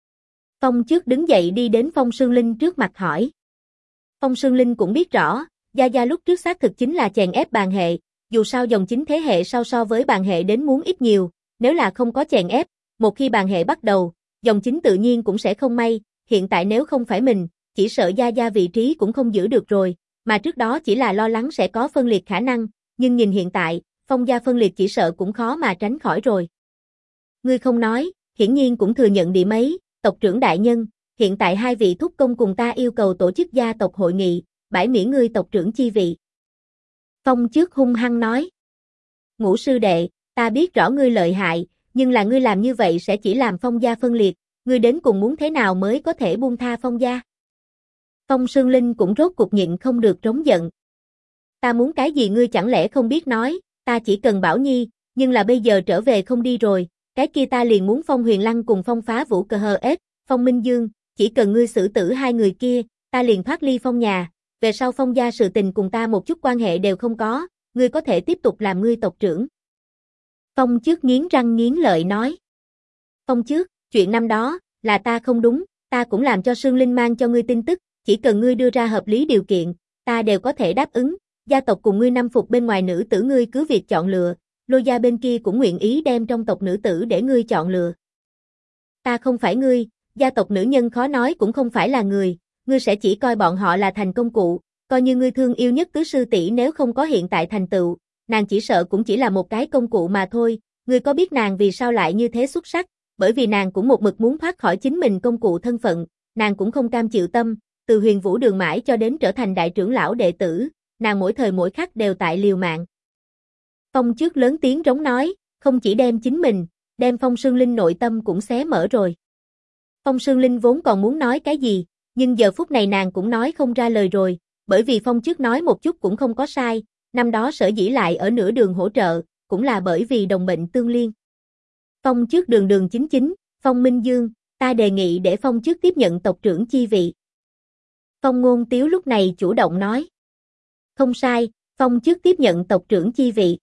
Speaker 1: Phong Trước đứng dậy đi đến Phong Sương Linh trước mặt hỏi. Phong Sương Linh cũng biết rõ, gia gia lúc trước xác thực chính là chèn ép bàn hệ, dù sao dòng chính thế hệ sau so với bàn hệ đến muốn ít nhiều, nếu là không có chèn ép, một khi bàn hệ bắt đầu, dòng chính tự nhiên cũng sẽ không may, hiện tại nếu không phải mình, chỉ sợ gia gia vị trí cũng không giữ được rồi, mà trước đó chỉ là lo lắng sẽ có phân liệt khả năng, nhưng nhìn hiện tại, Phong gia phân liệt chỉ sợ cũng khó mà tránh khỏi rồi. Ngươi không nói, hiển nhiên cũng thừa nhận điểm ấy, tộc trưởng đại nhân, hiện tại hai vị thúc công cùng ta yêu cầu tổ chức gia tộc hội nghị, bãi miễn ngươi tộc trưởng chi vị. Phong Trước hung hăng nói. Ngũ sư đệ, ta biết rõ ngươi lợi hại, nhưng là ngươi làm như vậy sẽ chỉ làm Phong gia phân liệt, ngươi đến cùng muốn thế nào mới có thể buông tha Phong gia? Phong Sương Linh cũng rốt cục nhịn không được trống giận. Ta muốn cái gì ngươi chẳng lẽ không biết nói, ta chỉ cần Bảo Nhi, nhưng là bây giờ trở về không đi rồi, cái kia ta liền muốn Phong Huyền Lăng cùng Phong Phá Vũ cờ hờ ết, Phong Minh Dương, chỉ cần ngươi xử tử hai người kia, ta liền thoát ly Phong nhà, về sau Phong gia sự tình cùng ta một chút quan hệ đều không có, ngươi có thể tiếp tục làm ngươi tộc trưởng. Phong Trước nghiến răng nghiến lợi nói. Phong Trước, chuyện năm đó, là ta không đúng, ta cũng làm cho Sương Linh mang cho ngươi tin tức, chỉ cần ngươi đưa ra hợp lý điều kiện, ta đều có thể đáp ứng, gia tộc cùng ngươi năm phục bên ngoài nữ tử ngươi cứ việc chọn lựa, Lôi gia bên kia cũng nguyện ý đem trong tộc nữ tử để ngươi chọn lựa. Ta không phải ngươi, gia tộc nữ nhân khó nói cũng không phải là người, ngươi sẽ chỉ coi bọn họ là thành công cụ, coi như ngươi thương yêu nhất tứ sư tỷ nếu không có hiện tại thành tựu, nàng chỉ sợ cũng chỉ là một cái công cụ mà thôi, ngươi có biết nàng vì sao lại như thế xuất sắc, bởi vì nàng cũng một mực muốn thoát khỏi chính mình công cụ thân phận, nàng cũng không cam chịu tâm, từ Huyền Vũ Đường mãi cho đến trở thành đại trưởng lão đệ tử, nàng mỗi thời mỗi khắc đều tại liều mạng. Phong Trước lớn tiếng rống nói, không chỉ đem chính mình, đem Phong Sương Linh nội tâm cũng xé mở rồi. Phong Sương Linh vốn còn muốn nói cái gì, nhưng giờ phút này nàng cũng nói không ra lời rồi, bởi vì Phong Trước nói một chút cũng không có sai, năm đó sở dĩ lại ở nửa đường hỗ trợ, cũng là bởi vì đồng mệnh tương liên. Phong Trước đường đường chính chính, Phong Minh Dương, ta đề nghị để Phong Trước tiếp nhận tộc trưởng chi vị. Phong Ngôn Tiếu lúc này chủ động nói. Không sai, Phong Trước tiếp nhận tộc trưởng chi vị.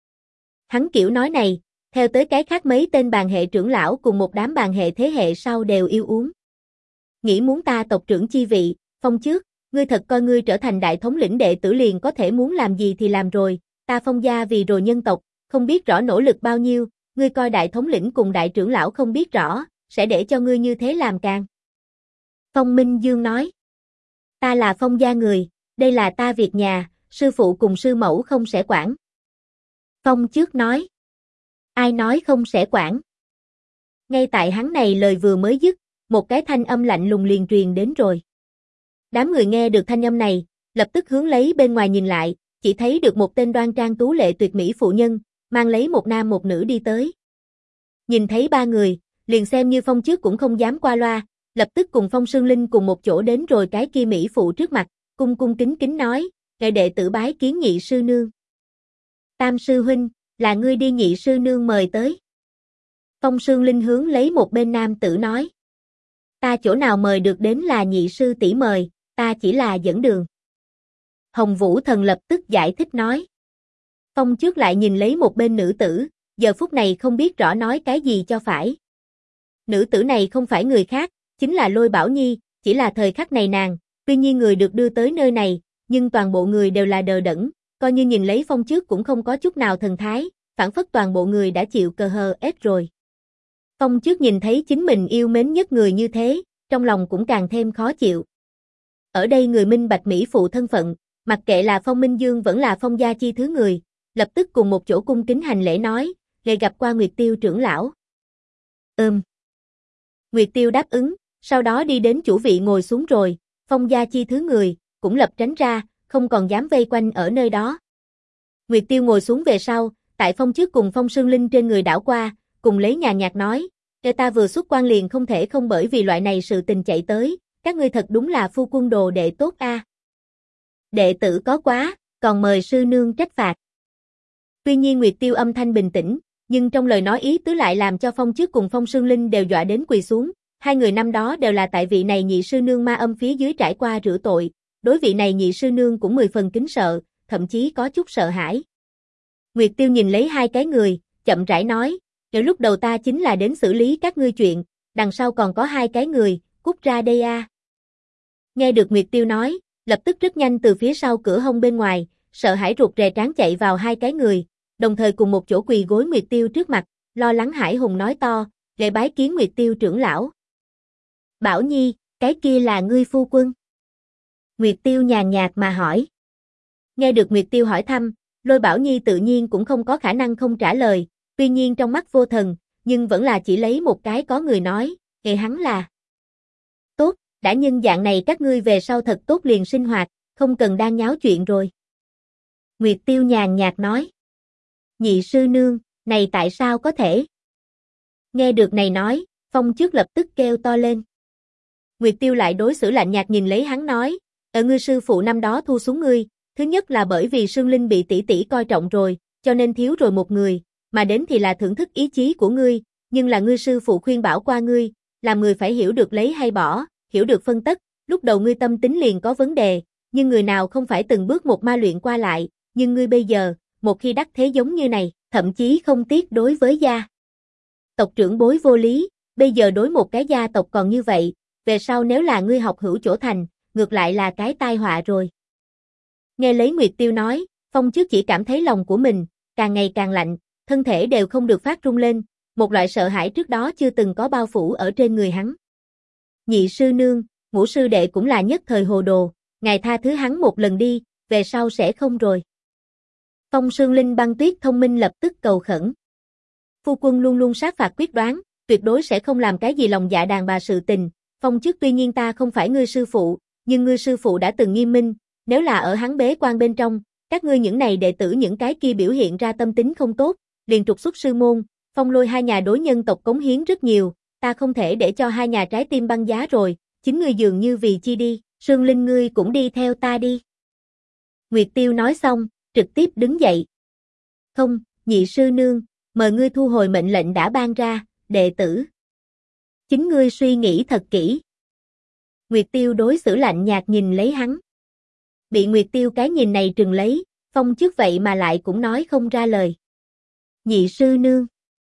Speaker 1: Hắn kiểu nói này, theo tới cái khác mấy tên bàn hệ trưởng lão cùng một đám bàn hệ thế hệ sau đều yêu uống. Nghĩ muốn ta tộc trưởng chi vị, Phong Trước, ngươi thật coi ngươi trở thành đại thống lĩnh đệ tử liền có thể muốn làm gì thì làm rồi, ta Phong gia vì rồi nhân tộc, không biết rõ nỗ lực bao nhiêu, ngươi coi đại thống lĩnh cùng đại trưởng lão không biết rõ, sẽ để cho ngươi như thế làm càng. Phong Minh Dương nói, ta là Phong gia người, đây là ta việc nhà, sư phụ cùng sư mẫu không sẽ quản. Phong Trước nói, ai nói không sẽ quản. Ngay tại hắn này lời vừa mới dứt, một cái thanh âm lạnh lùng liền truyền đến rồi. Đám người nghe được thanh âm này, lập tức hướng lấy bên ngoài nhìn lại, chỉ thấy được một tên đoan trang tú lệ tuyệt mỹ phụ nhân, mang lấy một nam một nữ đi tới. Nhìn thấy ba người, liền xem như Phong Trước cũng không dám qua loa, lập tức cùng Phong Sương Linh cùng một chỗ đến rồi cái kia mỹ phụ trước mặt, cung cung kính kính nói, "Ngài đệ tử bái kiến nhị sư nương." "Tam sư huynh, là ngươi đi nhị sư nương mời tới." Phong Sương Linh hướng lấy một bên nam tử nói, "Ta chỗ nào mời được đến là nhị sư tỷ mời, ta chỉ là dẫn đường." Hồng Vũ Thần lập tức giải thích nói. Phong Trước lại nhìn lấy một bên nữ tử, giờ phút này không biết rõ nói cái gì cho phải. Nữ tử này không phải người khác, chính là Lôi Bảo Nhi, chỉ là thời khắc này nàng, tuy nhiên người được đưa tới nơi này, nhưng toàn bộ người đều là đờ đẫn, coi như nhìn lấy Phong Trước cũng không có chút nào thần thái, phản phất toàn bộ người đã chịu cờ hờ ết rồi. Phong Trước nhìn thấy chính mình yêu mến nhất người như thế, trong lòng cũng càng thêm khó chịu. Ở đây người minh bạch mỹ phụ thân phận, mặc kệ là Phong Minh Dương vẫn là Phong gia chi thứ người, lập tức cùng một chỗ cung kính hành lễ nói, "Lệ gặp qua Nguyệt Tiêu trưởng lão." Nguyệt Tiêu đáp ứng, sau đó đi đến chủ vị ngồi xuống rồi, Phong gia chi thứ người, cũng lập tránh ra, không còn dám vây quanh ở nơi đó. Nguyệt Tiêu ngồi xuống về sau, tại Phong Trước cùng Phong Sương Linh trên người đảo qua, cùng lấy nhàn nhạt nói, ta vừa xuất quan liền không thể không bởi vì loại này sự tình chạy tới, các ngươi thật đúng là phu quân đồ đệ tốt a." "Đệ tử có quá, còn mời sư nương trách phạt." Tuy nhiên Nguyệt Tiêu âm thanh bình tĩnh, nhưng trong lời nói ý tứ lại làm cho Phong Trước cùng Phong Sương Linh đều dọa đến quỳ xuống, hai người năm đó đều là tại vị này nhị sư nương ma âm phía dưới trải qua rửa tội, đối vị này nhị sư nương cũng 10 phần kính sợ, thậm chí có chút sợ hãi. Nguyệt Tiêu nhìn lấy hai cái người, chậm rãi nói, "Nếu lúc đầu ta chính là đến xử lý các ngươi chuyện, đằng sau còn có hai cái người, cút ra đây a." Nghe được Nguyệt Tiêu nói, lập tức rất nhanh từ phía sau cửa hông bên ngoài, sợ hãi ruột rè trán chạy vào hai cái người, đồng thời cùng một chỗ quỳ gối Nguyệt Tiêu trước mặt, lo lắng hãi hùng nói to, "Lễ bái kiến Nguyệt Tiêu trưởng lão." "Bảo Nhi, cái kia là ngươi phu quân?" Nguyệt Tiêu nhàn nhạt mà hỏi. Nghe được Nguyệt Tiêu hỏi thăm, Lôi Bảo Nhi tự nhiên cũng không có khả năng không trả lời, tuy nhiên trong mắt vô thần, nhưng vẫn là chỉ lấy một cái có người nói, hắn là. "Tốt, đã nhân dạng này các ngươi về sau thật tốt liền sinh hoạt, không cần đang nháo chuyện rồi." Nguyệt Tiêu nhàn nhạt nói. "Nhị sư nương, này tại sao có thể?" Nghe được này nói, Phong Trước lập tức kêu to lên. Nguyệt Tiêu lại đối xử lạnh nhạt nhìn lấy hắn nói, "Ngươi sư phụ năm đó thu xuống ngươi, thứ nhất là bởi vì Sương Linh bị tỷ tỷ coi trọng rồi, cho nên thiếu rồi một người, mà đến thì là thưởng thức ý chí của ngươi, nhưng là ngươi sư phụ khuyên bảo qua ngươi, làm người phải hiểu được lấy hay bỏ, hiểu được phân tất, lúc đầu ngươi tâm tính liền có vấn đề, nhưng người nào không phải từng bước một ma luyện qua lại, nhưng ngươi bây giờ, một khi đắc thế giống như này, thậm chí không tiếc đối với gia tộc trưởng bối vô lý, bây giờ đối một cái gia tộc còn như vậy, về sau nếu là ngươi học hữu chỗ thành, ngược lại là cái tai họa rồi." Nghe lấy Nguyệt Tiêu nói, Phong Trước chỉ cảm thấy lòng của mình càng ngày càng lạnh, thân thể đều không được phát run lên, một loại sợ hãi trước đó chưa từng có bao phủ ở trên người hắn. "Nhị sư nương, Ngũ sư đệ cũng là nhất thời hồ đồ, ngài tha thứ hắn một lần đi, về sau sẽ không rồi." Phong Sương Linh Băng Tuyết thông minh lập tức cầu khẩn. "Phu quân luôn luôn sát phạt quyết đoán, tuyệt đối sẽ không làm cái gì lòng dạ đàn bà sự tình. Phong Trước tuy nhiên ta không phải ngươi sư phụ, nhưng ngươi sư phụ đã từng nghiêm minh, nếu là ở hắn bế quan bên trong, các ngươi những này đệ tử những cái kia biểu hiện ra tâm tính không tốt, liền trục xuất sư môn, Phong Lôi hai nhà đối nhân tộc cống hiến rất nhiều, ta không thể để cho hai nhà trái tim băng giá rồi, chính ngươi dường như vì chi đi, Sương Linh ngươi cũng đi theo ta đi." Nguyệt Tiêu nói xong, trực tiếp đứng dậy. "Không, nhị sư nương, mời ngươi thu hồi mệnh lệnh đã ban ra, đệ tử. Chính ngươi suy nghĩ thật kỹ." Nguyệt Tiêu đối xử lạnh nhạt nhìn lấy hắn. Bị Nguyệt Tiêu cái nhìn này trừng lấy, Phong Trước vậy mà lại cũng nói không ra lời. "Nhị sư nương."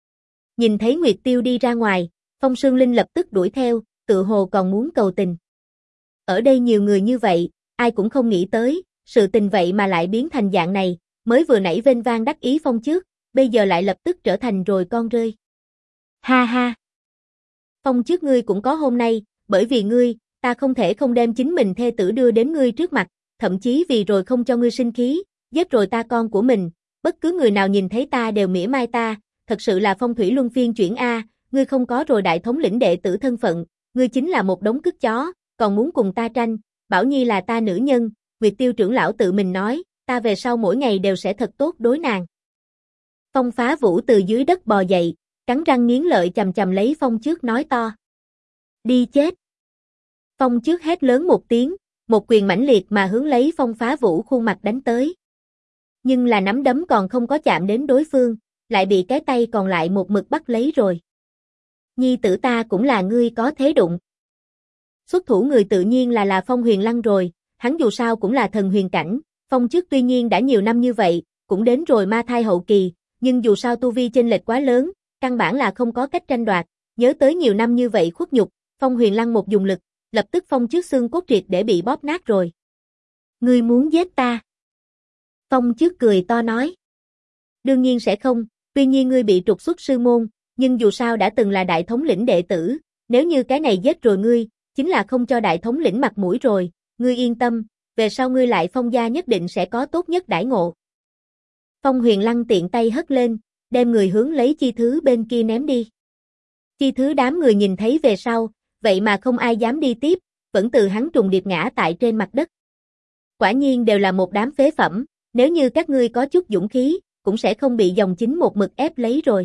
Speaker 1: Nhìn thấy Nguyệt Tiêu đi ra ngoài, Phong Sương Linh lập tức đuổi theo, tự hồ còn muốn cầu tình. Ở đây nhiều người như vậy, ai cũng không nghĩ tới, sự tình vậy mà lại biến thành dạng này, mới vừa nãy vênh vang đắc ý Phong Trước, bây giờ lại lập tức trở thành rồi con rơi. Ha ha! Phong Trước ngươi cũng có hôm nay, bởi vì ngươi, ta không thể không đem chính mình thê tử đưa đến ngươi trước mặt, thậm chí vì rồi không cho ngươi sinh khí, giết rồi ta con của mình, bất cứ người nào nhìn thấy ta đều mỉa mai ta, thật sự là phong thủy luân phiên chuyển a, ngươi không có rồi đại thống lĩnh đệ tử thân phận, ngươi chính là một đống cứt chó, còn muốn cùng ta tranh, Bảo Nhi là ta nữ nhân, Nguyệt Tiêu trưởng lão tự mình nói, ta về sau mỗi ngày đều sẽ thật tốt đối nàng. Phong Phá Vũ từ dưới đất bò dậy, cắn răng nghiến lợi chằm chằm lấy Phong Trước nói to. Đi chết! Phong Trước hét lớn một tiếng, một quyền mãnh liệt mà hướng lấy Phong Phá Vũ khuôn mặt đánh tới. Nhưng là nắm đấm còn không có chạm đến đối phương, lại bị cái tay còn lại một mực bắt lấy rồi. Nhi tử ta cũng là ngươi có thế đụng. Xuất thủ người tự nhiên là Phong Huyền Lăng rồi, hắn dù sao cũng là thần huyền cảnh, Phong Trước tuy nhiên đã nhiều năm như vậy, cũng đến rồi ma thai hậu kỳ, nhưng dù sao tu vi chênh lệch quá lớn, căn bản là không có cách tranh đoạt, nhớ tới nhiều năm như vậy khuất nhục, Phong Huyền Lăng một dùng lực, lập tức Phong Trước xương cốt triệt để bị bóp nát rồi. Ngươi muốn giết ta? Phong Trước cười to nói. Đương nhiên sẽ không, tuy nhiên ngươi bị trục xuất sư môn, nhưng dù sao đã từng là đại thống lĩnh đệ tử, nếu như cái này giết rồi ngươi, chính là không cho đại thống lĩnh mặt mũi rồi, ngươi yên tâm, về sau ngươi lại Phong gia nhất định sẽ có tốt nhất đãi ngộ. Phong Huyền Lăng tiện tay hất lên, đem người hướng lấy Chi Thứ bên kia ném đi. Chi Thứ đám người nhìn thấy về sau, vậy mà không ai dám đi tiếp, vẫn từ hắn trùng điệp ngã tại trên mặt đất. Quả nhiên đều là một đám phế phẩm, nếu như các ngươi có chút dũng khí, cũng sẽ không bị dòng chính một mực ép lấy rồi.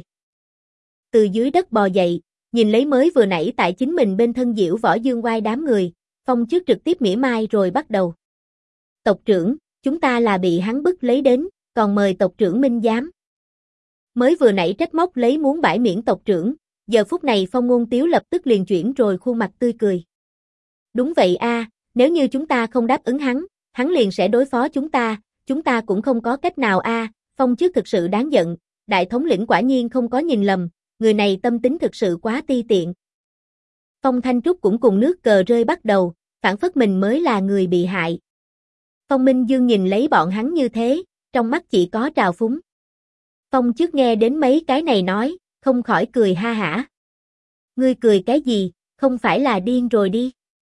Speaker 1: Từ dưới đất bò dậy, nhìn lấy mới vừa nãy tại chính mình bên thân diễu võ dương oai đám người, Phong Trước trực tiếp mỉa mai rồi bắt đầu. Tộc trưởng, chúng ta là bị hắn bức lấy đến, còn mời tộc trưởng minh giám. Mới vừa nãy trách móc lấy muốn bãi miễn tộc trưởng, giờ phút này Phong Ngôn Tiếu lập tức liền chuyển rồi khuôn mặt tươi cười. Đúng vậy a, nếu như chúng ta không đáp ứng hắn liền sẽ đối phó chúng ta cũng không có cách nào a. Phong Trước thực sự đáng giận, đại thống lĩnh quả nhiên không có nhìn lầm, người này tâm tính thực sự quá ti tiện. Phong Thanh Trúc cũng cùng nước cờ rơi bắt đầu, phản phất mình mới là người bị hại. Phong Minh Dương nhìn lấy bọn hắn như thế, trong mắt chỉ có trào phúng. Phong Trước nghe đến mấy cái này nói, không khỏi cười ha hả. Ngươi cười cái gì, không phải là điên rồi đi.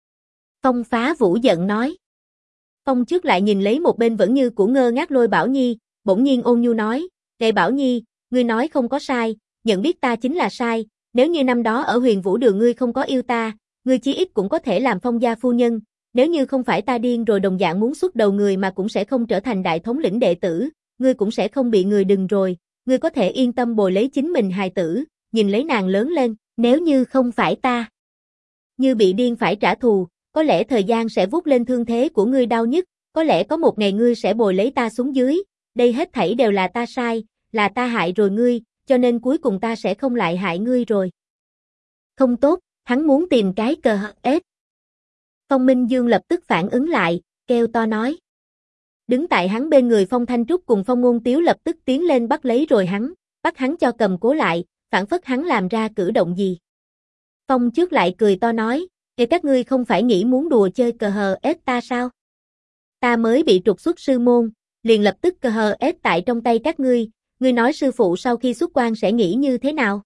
Speaker 1: Phong Phá Vũ giận nói. Phong Trước lại nhìn lấy một bên vẫn như của ngơ ngác Lôi Bảo Nhi, bỗng nhiên ôn nhu nói, Lê Bảo Nhi, ngươi nói không có sai, nhận biết ta chính là sai, nếu như năm đó ở Huyền Vũ Đường ngươi không có yêu ta, ngươi chí ít cũng có thể làm Phong gia phu nhân, nếu như không phải ta điên rồi đồng dạng muốn xuất đầu người mà cũng sẽ không trở thành đại thống lĩnh đệ tử, ngươi cũng sẽ không bị người đừng rồi, ngươi có thể yên tâm bồi lấy chính mình hài tử, nhìn lấy nàng lớn lên, nếu như không phải ta. Như bị điên phải trả thù, có lẽ thời gian sẽ vuốt lên thương thế của ngươi đau nhất, có lẽ có một ngày ngươi sẽ bồi lấy ta xuống dưới, đây hết thảy đều là ta sai, là ta hại rồi ngươi, cho nên cuối cùng ta sẽ không lại hại ngươi rồi. Không tốt, hắn muốn tìm cái cờ ếch. Phong Minh Dương lập tức phản ứng lại, kêu to nói. Đứng tại hắn bên người Phong Thanh Trúc cùng Phong Ngôn Tiếu lập tức tiến lên bắt lấy rồi hắn, bắt hắn cho cầm cố lại, phản phất hắn làm ra cử động gì. Phong Trước lại cười to nói, các ngươi không phải nghĩ muốn đùa chơi cờ hờ ếch ta sao? Ta mới bị trục xuất sư môn, liền lập tức cờ hờ ếch tại trong tay các ngươi nói sư phụ sau khi xuất quan sẽ nghĩ như thế nào?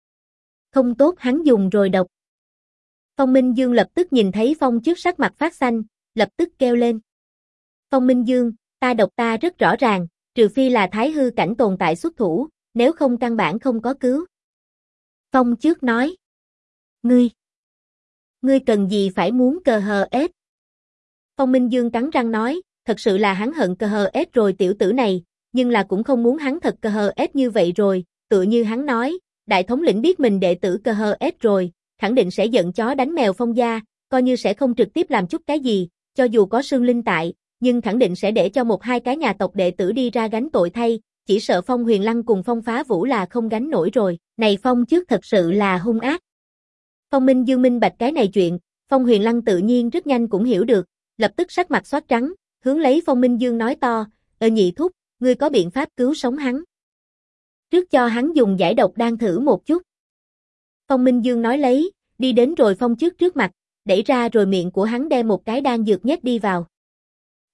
Speaker 1: Không tốt, hắn dùng rồi độc. Phong Minh Dương lập tức nhìn thấy Phong Trước sắc mặt phát xanh, lập tức kêu lên. Phong Minh Dương, ta độc ta rất rõ ràng, trừ phi là thái hư cảnh tồn tại xuất thủ, nếu không căn bản không có cứu. Phong Trước nói. Ngươi cần gì phải muốn cờ hờ ếch? Phong Minh Dương cắn răng nói, thật sự là hắn hận cờ hờ ếch rồi tiểu tử này, nhưng là cũng không muốn hắn thật cờ hờ ếch như vậy rồi, tựa như hắn nói, đại thống lĩnh biết mình đệ tử cờ hờ ếch rồi, khẳng định sẽ giận chó đánh mèo Phong gia, coi như sẽ không trực tiếp làm chút cái gì, cho dù có Sương Linh tại, nhưng khẳng định sẽ để cho một hai cái nhà tộc đệ tử đi ra gánh tội thay, chỉ sợ Phong Huyền Lăng cùng Phong Phá Vũ là không gánh nổi rồi, này Phong Trước thật sự là hung ác. Phong Minh Dương minh bạch cái này chuyện, Phong Huyền Lăng tự nhiên rất nhanh cũng hiểu được, lập tức sắc mặt xót trắng, hướng lấy Phong Minh Dương nói to, Nhị thúc, ngươi có biện pháp cứu sống hắn. Trước cho hắn dùng giải độc đan thử một chút. Phong Minh Dương nói lấy, đi đến rồi Phong Trước trước mặt, đẩy ra rồi miệng của hắn đem một cái đan dược nhét đi vào.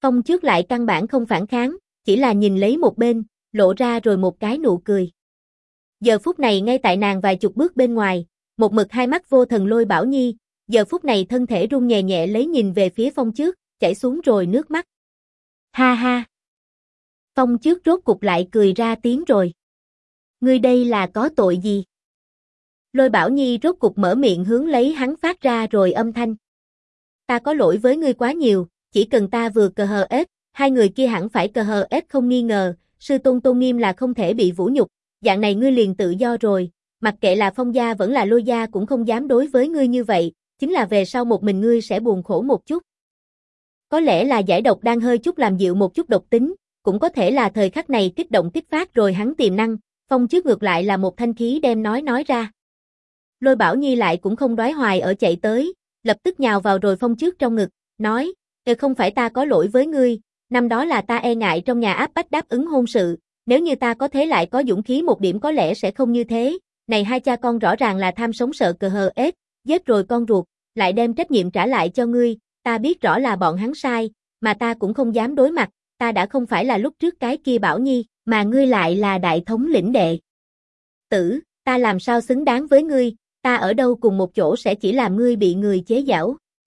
Speaker 1: Phong Trước lại căn bản không phản kháng, chỉ là nhìn lấy một bên, lộ ra rồi một cái nụ cười. Giờ phút này ngay tại nàng vài chục bước bên ngoài, một mực hai mắt vô thần Lôi Bảo Nhi, giờ phút này thân thể run nhẹ nhẹ lấy nhìn về phía Phong Trước, chảy xuống rồi nước mắt. Ha ha! Phong Trước rốt cục lại cười ra tiếng rồi. Ngươi đây là có tội gì? Lôi Bảo Nhi rốt cục mở miệng hướng lấy hắn phát ra rồi âm thanh. Ta có lỗi với ngươi quá nhiều, chỉ cần ta vừa cờ hờ ết, hai người kia hẳn phải cờ hờ ết không nghi ngờ, sư tôn tôn nghiêm là không thể bị vũ nhục, dạng này ngươi liền tự do rồi, mặc kệ là Phong gia vẫn là Lôi gia cũng không dám đối với ngươi như vậy, chính là về sau một mình ngươi sẽ buồn khổ một chút. Có lẽ là giải độc đang hơi chút làm dịu một chút độc tính, cũng có thể là thời khắc này kích động kích phát rồi hắn tiềm năng, Phong Trước ngược lại là một thanh khí đem nói ra. Lôi Bảo Nhi lại cũng không đoái hoài ở chạy tới, lập tức nhào vào rồi Phong Trước trong ngực, nói, không phải ta có lỗi với ngươi, năm đó là ta e ngại trong nhà áp bách đáp ứng hôn sự, nếu như ta có thế lại có dũng khí một điểm có lẽ sẽ không như thế, này hai cha con rõ ràng là tham sống sợ cờ hờ ết, giết rồi con ruột, lại đem trách nhiệm trả lại cho ngươi, ta biết rõ là bọn hắn sai, mà ta cũng không dám đối mặt, ta đã không phải là lúc trước cái kia Bảo Nhi, mà ngươi lại là đại thống lĩnh đệ. Tử, ta làm sao xứng đáng với ngươi, ta ở đâu cùng một chỗ sẽ chỉ làm ngươi bị người chế giễu.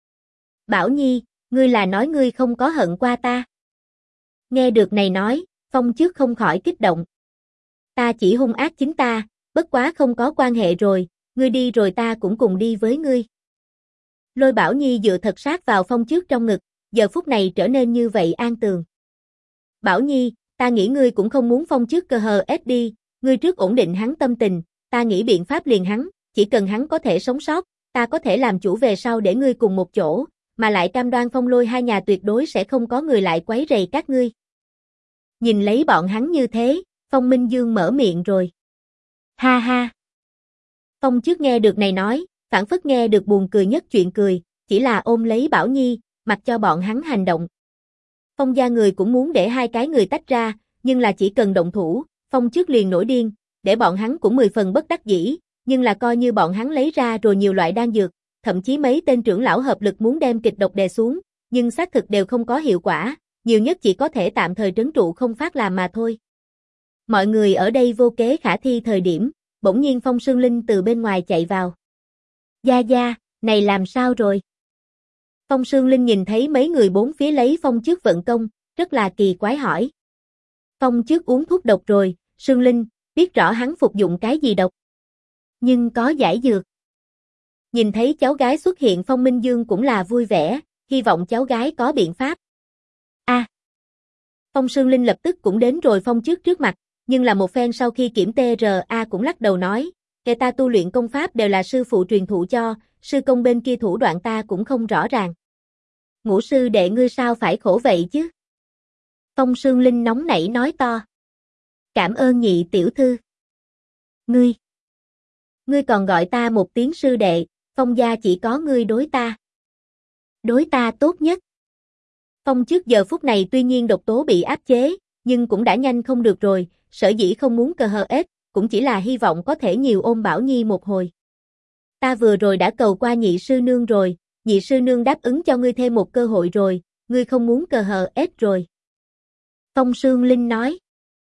Speaker 1: Bảo Nhi, ngươi là nói ngươi không có hận qua ta. Nghe được này nói, Phong Trước không khỏi kích động. Ta chỉ hung ác chính ta, bất quá không có quan hệ rồi, ngươi đi rồi ta cũng cùng đi với ngươi. Lôi Bảo Nhi dựa thật sát vào Phong Trước trong ngực, giờ phút này trở nên như vậy an tường. Bảo Nhi, ta nghĩ ngươi cũng không muốn Phong Trước cờ hờ ết đi, ngươi trước ổn định hắn tâm tình, ta nghĩ biện pháp liền hắn, chỉ cần hắn có thể sống sót, ta có thể làm chủ về sau để ngươi cùng một chỗ, mà lại cam đoan Phong Lôi hai nhà tuyệt đối sẽ không có người lại quấy rầy các ngươi. Nhìn lấy bọn hắn như thế, Phong Minh Dương mở miệng rồi. Ha ha! Phong Trước nghe được này nói, phảng phất nghe được buồn cười nhất chuyện cười, chỉ là ôm lấy Bảo Nhi, mặc cho bọn hắn hành động. Phong gia người cũng muốn để hai cái người tách ra, nhưng là chỉ cần động thủ, Phong Trước liền nổi điên, để bọn hắn cũng 10 phần bất đắc dĩ, nhưng là coi như bọn hắn lấy ra rồi nhiều loại đan dược, thậm chí mấy tên trưởng lão hợp lực muốn đem kịch độc đè xuống, nhưng xác thực đều không có hiệu quả, nhiều nhất chỉ có thể tạm thời trấn trụ không phát làm mà thôi. Mọi người ở đây vô kế khả thi thời điểm, bỗng nhiên Phong Sương Linh từ bên ngoài chạy vào. Gia Gia, này làm sao rồi? Phong Sương Linh nhìn thấy mấy người bốn phía lấy Phong Trước vận công, rất là kỳ quái hỏi. Phong Trước uống thuốc độc rồi, Sương Linh, biết rõ hắn phục dụng cái gì độc. Nhưng có giải dược. Nhìn thấy cháu gái xuất hiện Phong Minh Dương cũng là vui vẻ, hy vọng cháu gái có biện pháp. Phong Sương Linh lập tức cũng đến rồi Phong Trước trước mặt, nhưng là một phen sau khi kiểm TRA cũng lắc đầu nói, kẻ ta tu luyện công pháp đều là sư phụ truyền thụ cho, sư công bên kia thủ đoạn ta cũng không rõ ràng. Ngũ sư đệ ngươi sao phải khổ vậy chứ? Phong Sương Linh nóng nảy nói to. Cảm ơn nhị tiểu thư. Ngươi còn gọi ta một tiếng sư đệ, Phong gia chỉ có ngươi đối ta. Đối ta tốt nhất. Phong Trước giờ phút này tuy nhiên độc tố bị áp chế, nhưng cũng đã nhanh không được rồi, sở dĩ không muốn cờ hờ ết, cũng chỉ là hy vọng có thể nhiều ôm Bảo Nhi một hồi. Ta vừa rồi đã cầu qua nhị sư nương rồi, nhị sư nương đáp ứng cho ngươi thêm một cơ hội rồi, ngươi không muốn cờ hờ ết rồi. Phong Sương Linh nói.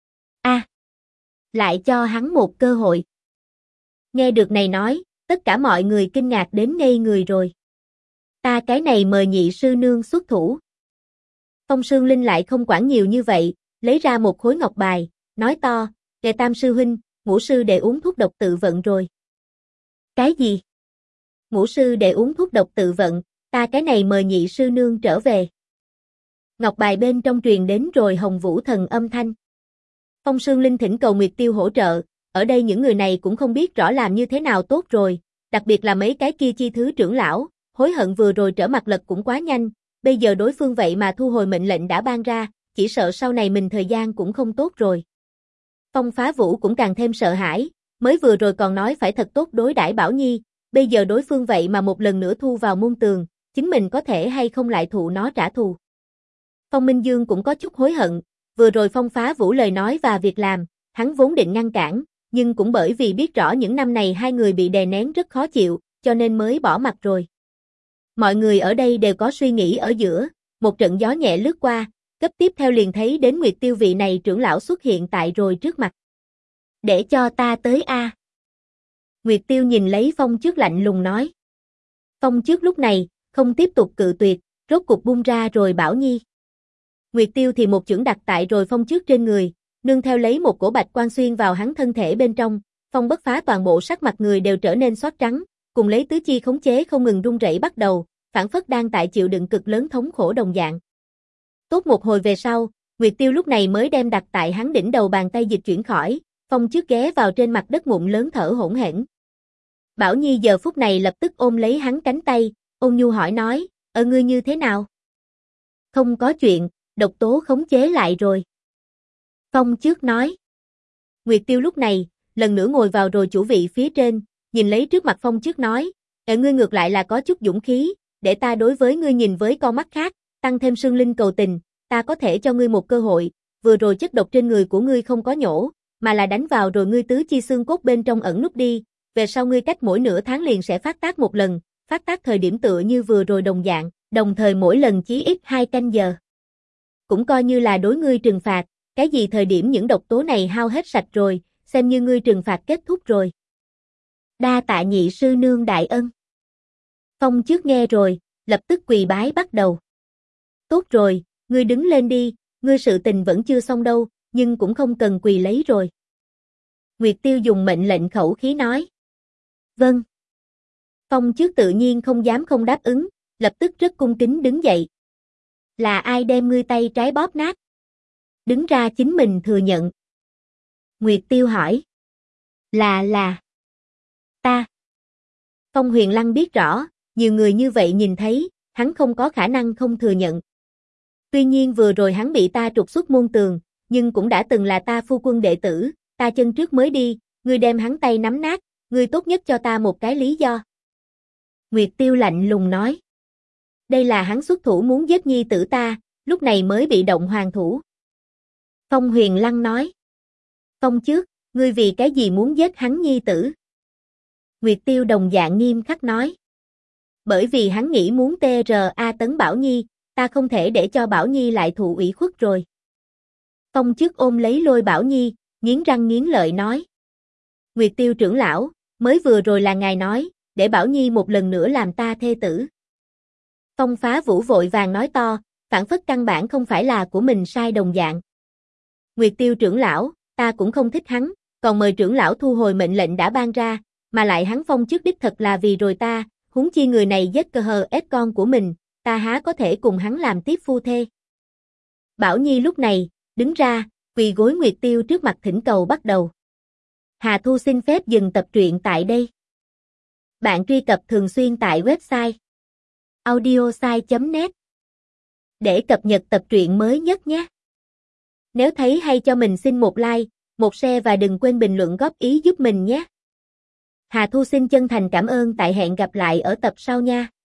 Speaker 1: Lại cho hắn một cơ hội. Nghe được này nói, tất cả mọi người kinh ngạc đến ngây người rồi. Ta cái này mời nhị sư nương xuất thủ. Phong Sương Linh lại không quản nhiều như vậy, lấy ra một khối ngọc bài, nói to, kẻ tam sư huynh, ngũ sư đệ uống thuốc độc tự vận rồi. Cái gì? Ngũ sư đệ uống thuốc độc tự vận, ta cái này mời nhị sư nương trở về. Ngọc bài bên trong truyền đến rồi Hồng Vũ Thần âm thanh. Phong Sương Linh thỉnh cầu Nguyệt Tiêu hỗ trợ, ở đây những người này cũng không biết rõ làm như thế nào tốt rồi, đặc biệt là mấy cái kia chi thứ trưởng lão, hối hận vừa rồi trở mặt lật cũng quá nhanh, bây giờ đối phương vậy mà thu hồi mệnh lệnh đã ban ra, chỉ sợ sau này mình thời gian cũng không tốt rồi. Phong Phá Vũ cũng càng thêm sợ hãi, mới vừa rồi còn nói phải thật tốt đối đãi Bảo Nhi, bây giờ đối phương vậy mà một lần nữa thu vào môn tường, chính mình có thể hay không lại thụ nó trả thù. Phong Minh Dương cũng có chút hối hận, vừa rồi Phong Phá Vũ lời nói và việc làm, hắn vốn định ngăn cản, nhưng cũng bởi vì biết rõ những năm này hai người bị đè nén rất khó chịu, cho nên mới bỏ mặt rồi. Mọi người ở đây đều có suy nghĩ ở giữa, một trận gió nhẹ lướt qua, cấp tiếp theo liền thấy đến Nguyệt Tiêu vị này trưởng lão xuất hiện tại rồi trước mặt. Để cho ta tới a. Nguyệt Tiêu nhìn lấy Phong Trước lạnh lùng nói. Phong Trước lúc này, không tiếp tục cự tuyệt, rốt cục bung ra rồi bảo Nhi. Nguyệt Tiêu thì một chưởng đặt tại rồi Phong Trước trên người, nương theo lấy một cổ bạch quang xuyên vào hắn thân thể bên trong, Phong Bất Phá toàn bộ sắc mặt người đều trở nên xót trắng, cùng lấy tứ chi khống chế không ngừng run rẩy bắt đầu, phản phất đang tại chịu đựng cực lớn thống khổ đồng dạng. Tốt một hồi về sau, Nguyệt Tiêu lúc này mới đem đặt tại hắn đỉnh đầu bàn tay dịch chuyển khỏi, Phong Trước ghé vào trên mặt đất ngụm lớn thở hổn hển. Bảo Nhi giờ phút này lập tức ôm lấy hắn cánh tay, ôn nhu hỏi nói, ngươi như thế nào? Không có chuyện, độc tố khống chế lại rồi. Phong Trước nói. Nguyệt Tiêu lúc này, lần nữa ngồi vào rồi chủ vị phía trên, nhìn lấy trước mặt Phong Trước nói, ngươi ngược lại là có chút dũng khí, để ta đối với ngươi nhìn với con mắt khác, tăng thêm sương linh cầu tình, ta có thể cho ngươi một cơ hội, vừa rồi chất độc trên người của ngươi không có nhổ, mà là đánh vào rồi ngươi tứ chi xương cốt bên trong ẩn núp đi, về sau ngươi cách mỗi nửa tháng liền sẽ phát tác một lần, phát tác thời điểm tựa như vừa rồi đồng dạng, đồng thời mỗi lần chí ít 2 canh giờ. Cũng coi như là đối ngươi trừng phạt, cái gì thời điểm những độc tố này hao hết sạch rồi, xem như ngươi trừng phạt kết thúc rồi. Đa tạ nhị sư nương đại ân. Phong Trước nghe rồi, lập tức quỳ bái bắt đầu. Tốt rồi, ngươi đứng lên đi, ngươi sự tình vẫn chưa xong đâu, nhưng cũng không cần quỳ lấy rồi. Nguyệt Tiêu dùng mệnh lệnh khẩu khí nói. Vâng. Phong Trước tự nhiên không dám không đáp ứng, lập tức rất cung kính đứng dậy. Là ai đem ngươi tay trái bóp nát? Đứng ra chính mình thừa nhận. Nguyệt Tiêu hỏi. Là. Ta. Phong Huyền Lăng biết rõ, nhiều người như vậy nhìn thấy, hắn không có khả năng không thừa nhận. Tuy nhiên vừa rồi hắn bị ta trục xuất môn tường, nhưng cũng đã từng là ta phu quân đệ tử, ta chân trước mới đi, ngươi đem hắn tay nắm nát, ngươi tốt nhất cho ta một cái lý do. Nguyệt Tiêu lạnh lùng nói. Đây là hắn xuất thủ muốn giết nhi tử ta, lúc này mới bị động hoàn thủ. Phong Huyền Lăng nói. Phong Trước, ngươi vì cái gì muốn giết hắn nhi tử? Nguyệt Tiêu đồng dạng nghiêm khắc nói. Bởi vì hắn nghĩ muốn TRA tấn Bảo Nhi, ta không thể để cho Bảo Nhi lại thụ ủy khuất rồi. Phong Trước ôm lấy Lôi Bảo Nhi, nghiến răng nghiến lợi nói. Nguyệt Tiêu trưởng lão, mới vừa rồi là ngài nói, để Bảo Nhi một lần nữa làm ta thê tử. Phong Phá Vũ vội vàng nói to, phản phất căn bản không phải là của mình sai đồng dạng. Nguyệt Tiêu trưởng lão, ta cũng không thích hắn, còn mời trưởng lão thu hồi mệnh lệnh đã ban ra, mà lại hắn Phong Trước đích thật là vì rồi ta, huống chi người này giết cơ hờ ép con của mình, ta há có thể cùng hắn làm tiếp phu thê. Bảo Nhi lúc này, đứng ra, quỳ gối Nguyệt Tiêu trước mặt thỉnh cầu bắt đầu. Hà Thu xin phép dừng tập truyện tại đây. Bạn truy cập thường xuyên tại website audiosai.net để cập nhật tập truyện mới nhất nhé. Nếu thấy hay cho mình xin một like, một share và đừng quên bình luận góp ý giúp mình nhé. Hà Thu xin chân thành cảm ơn, tại hẹn gặp lại ở tập sau nha.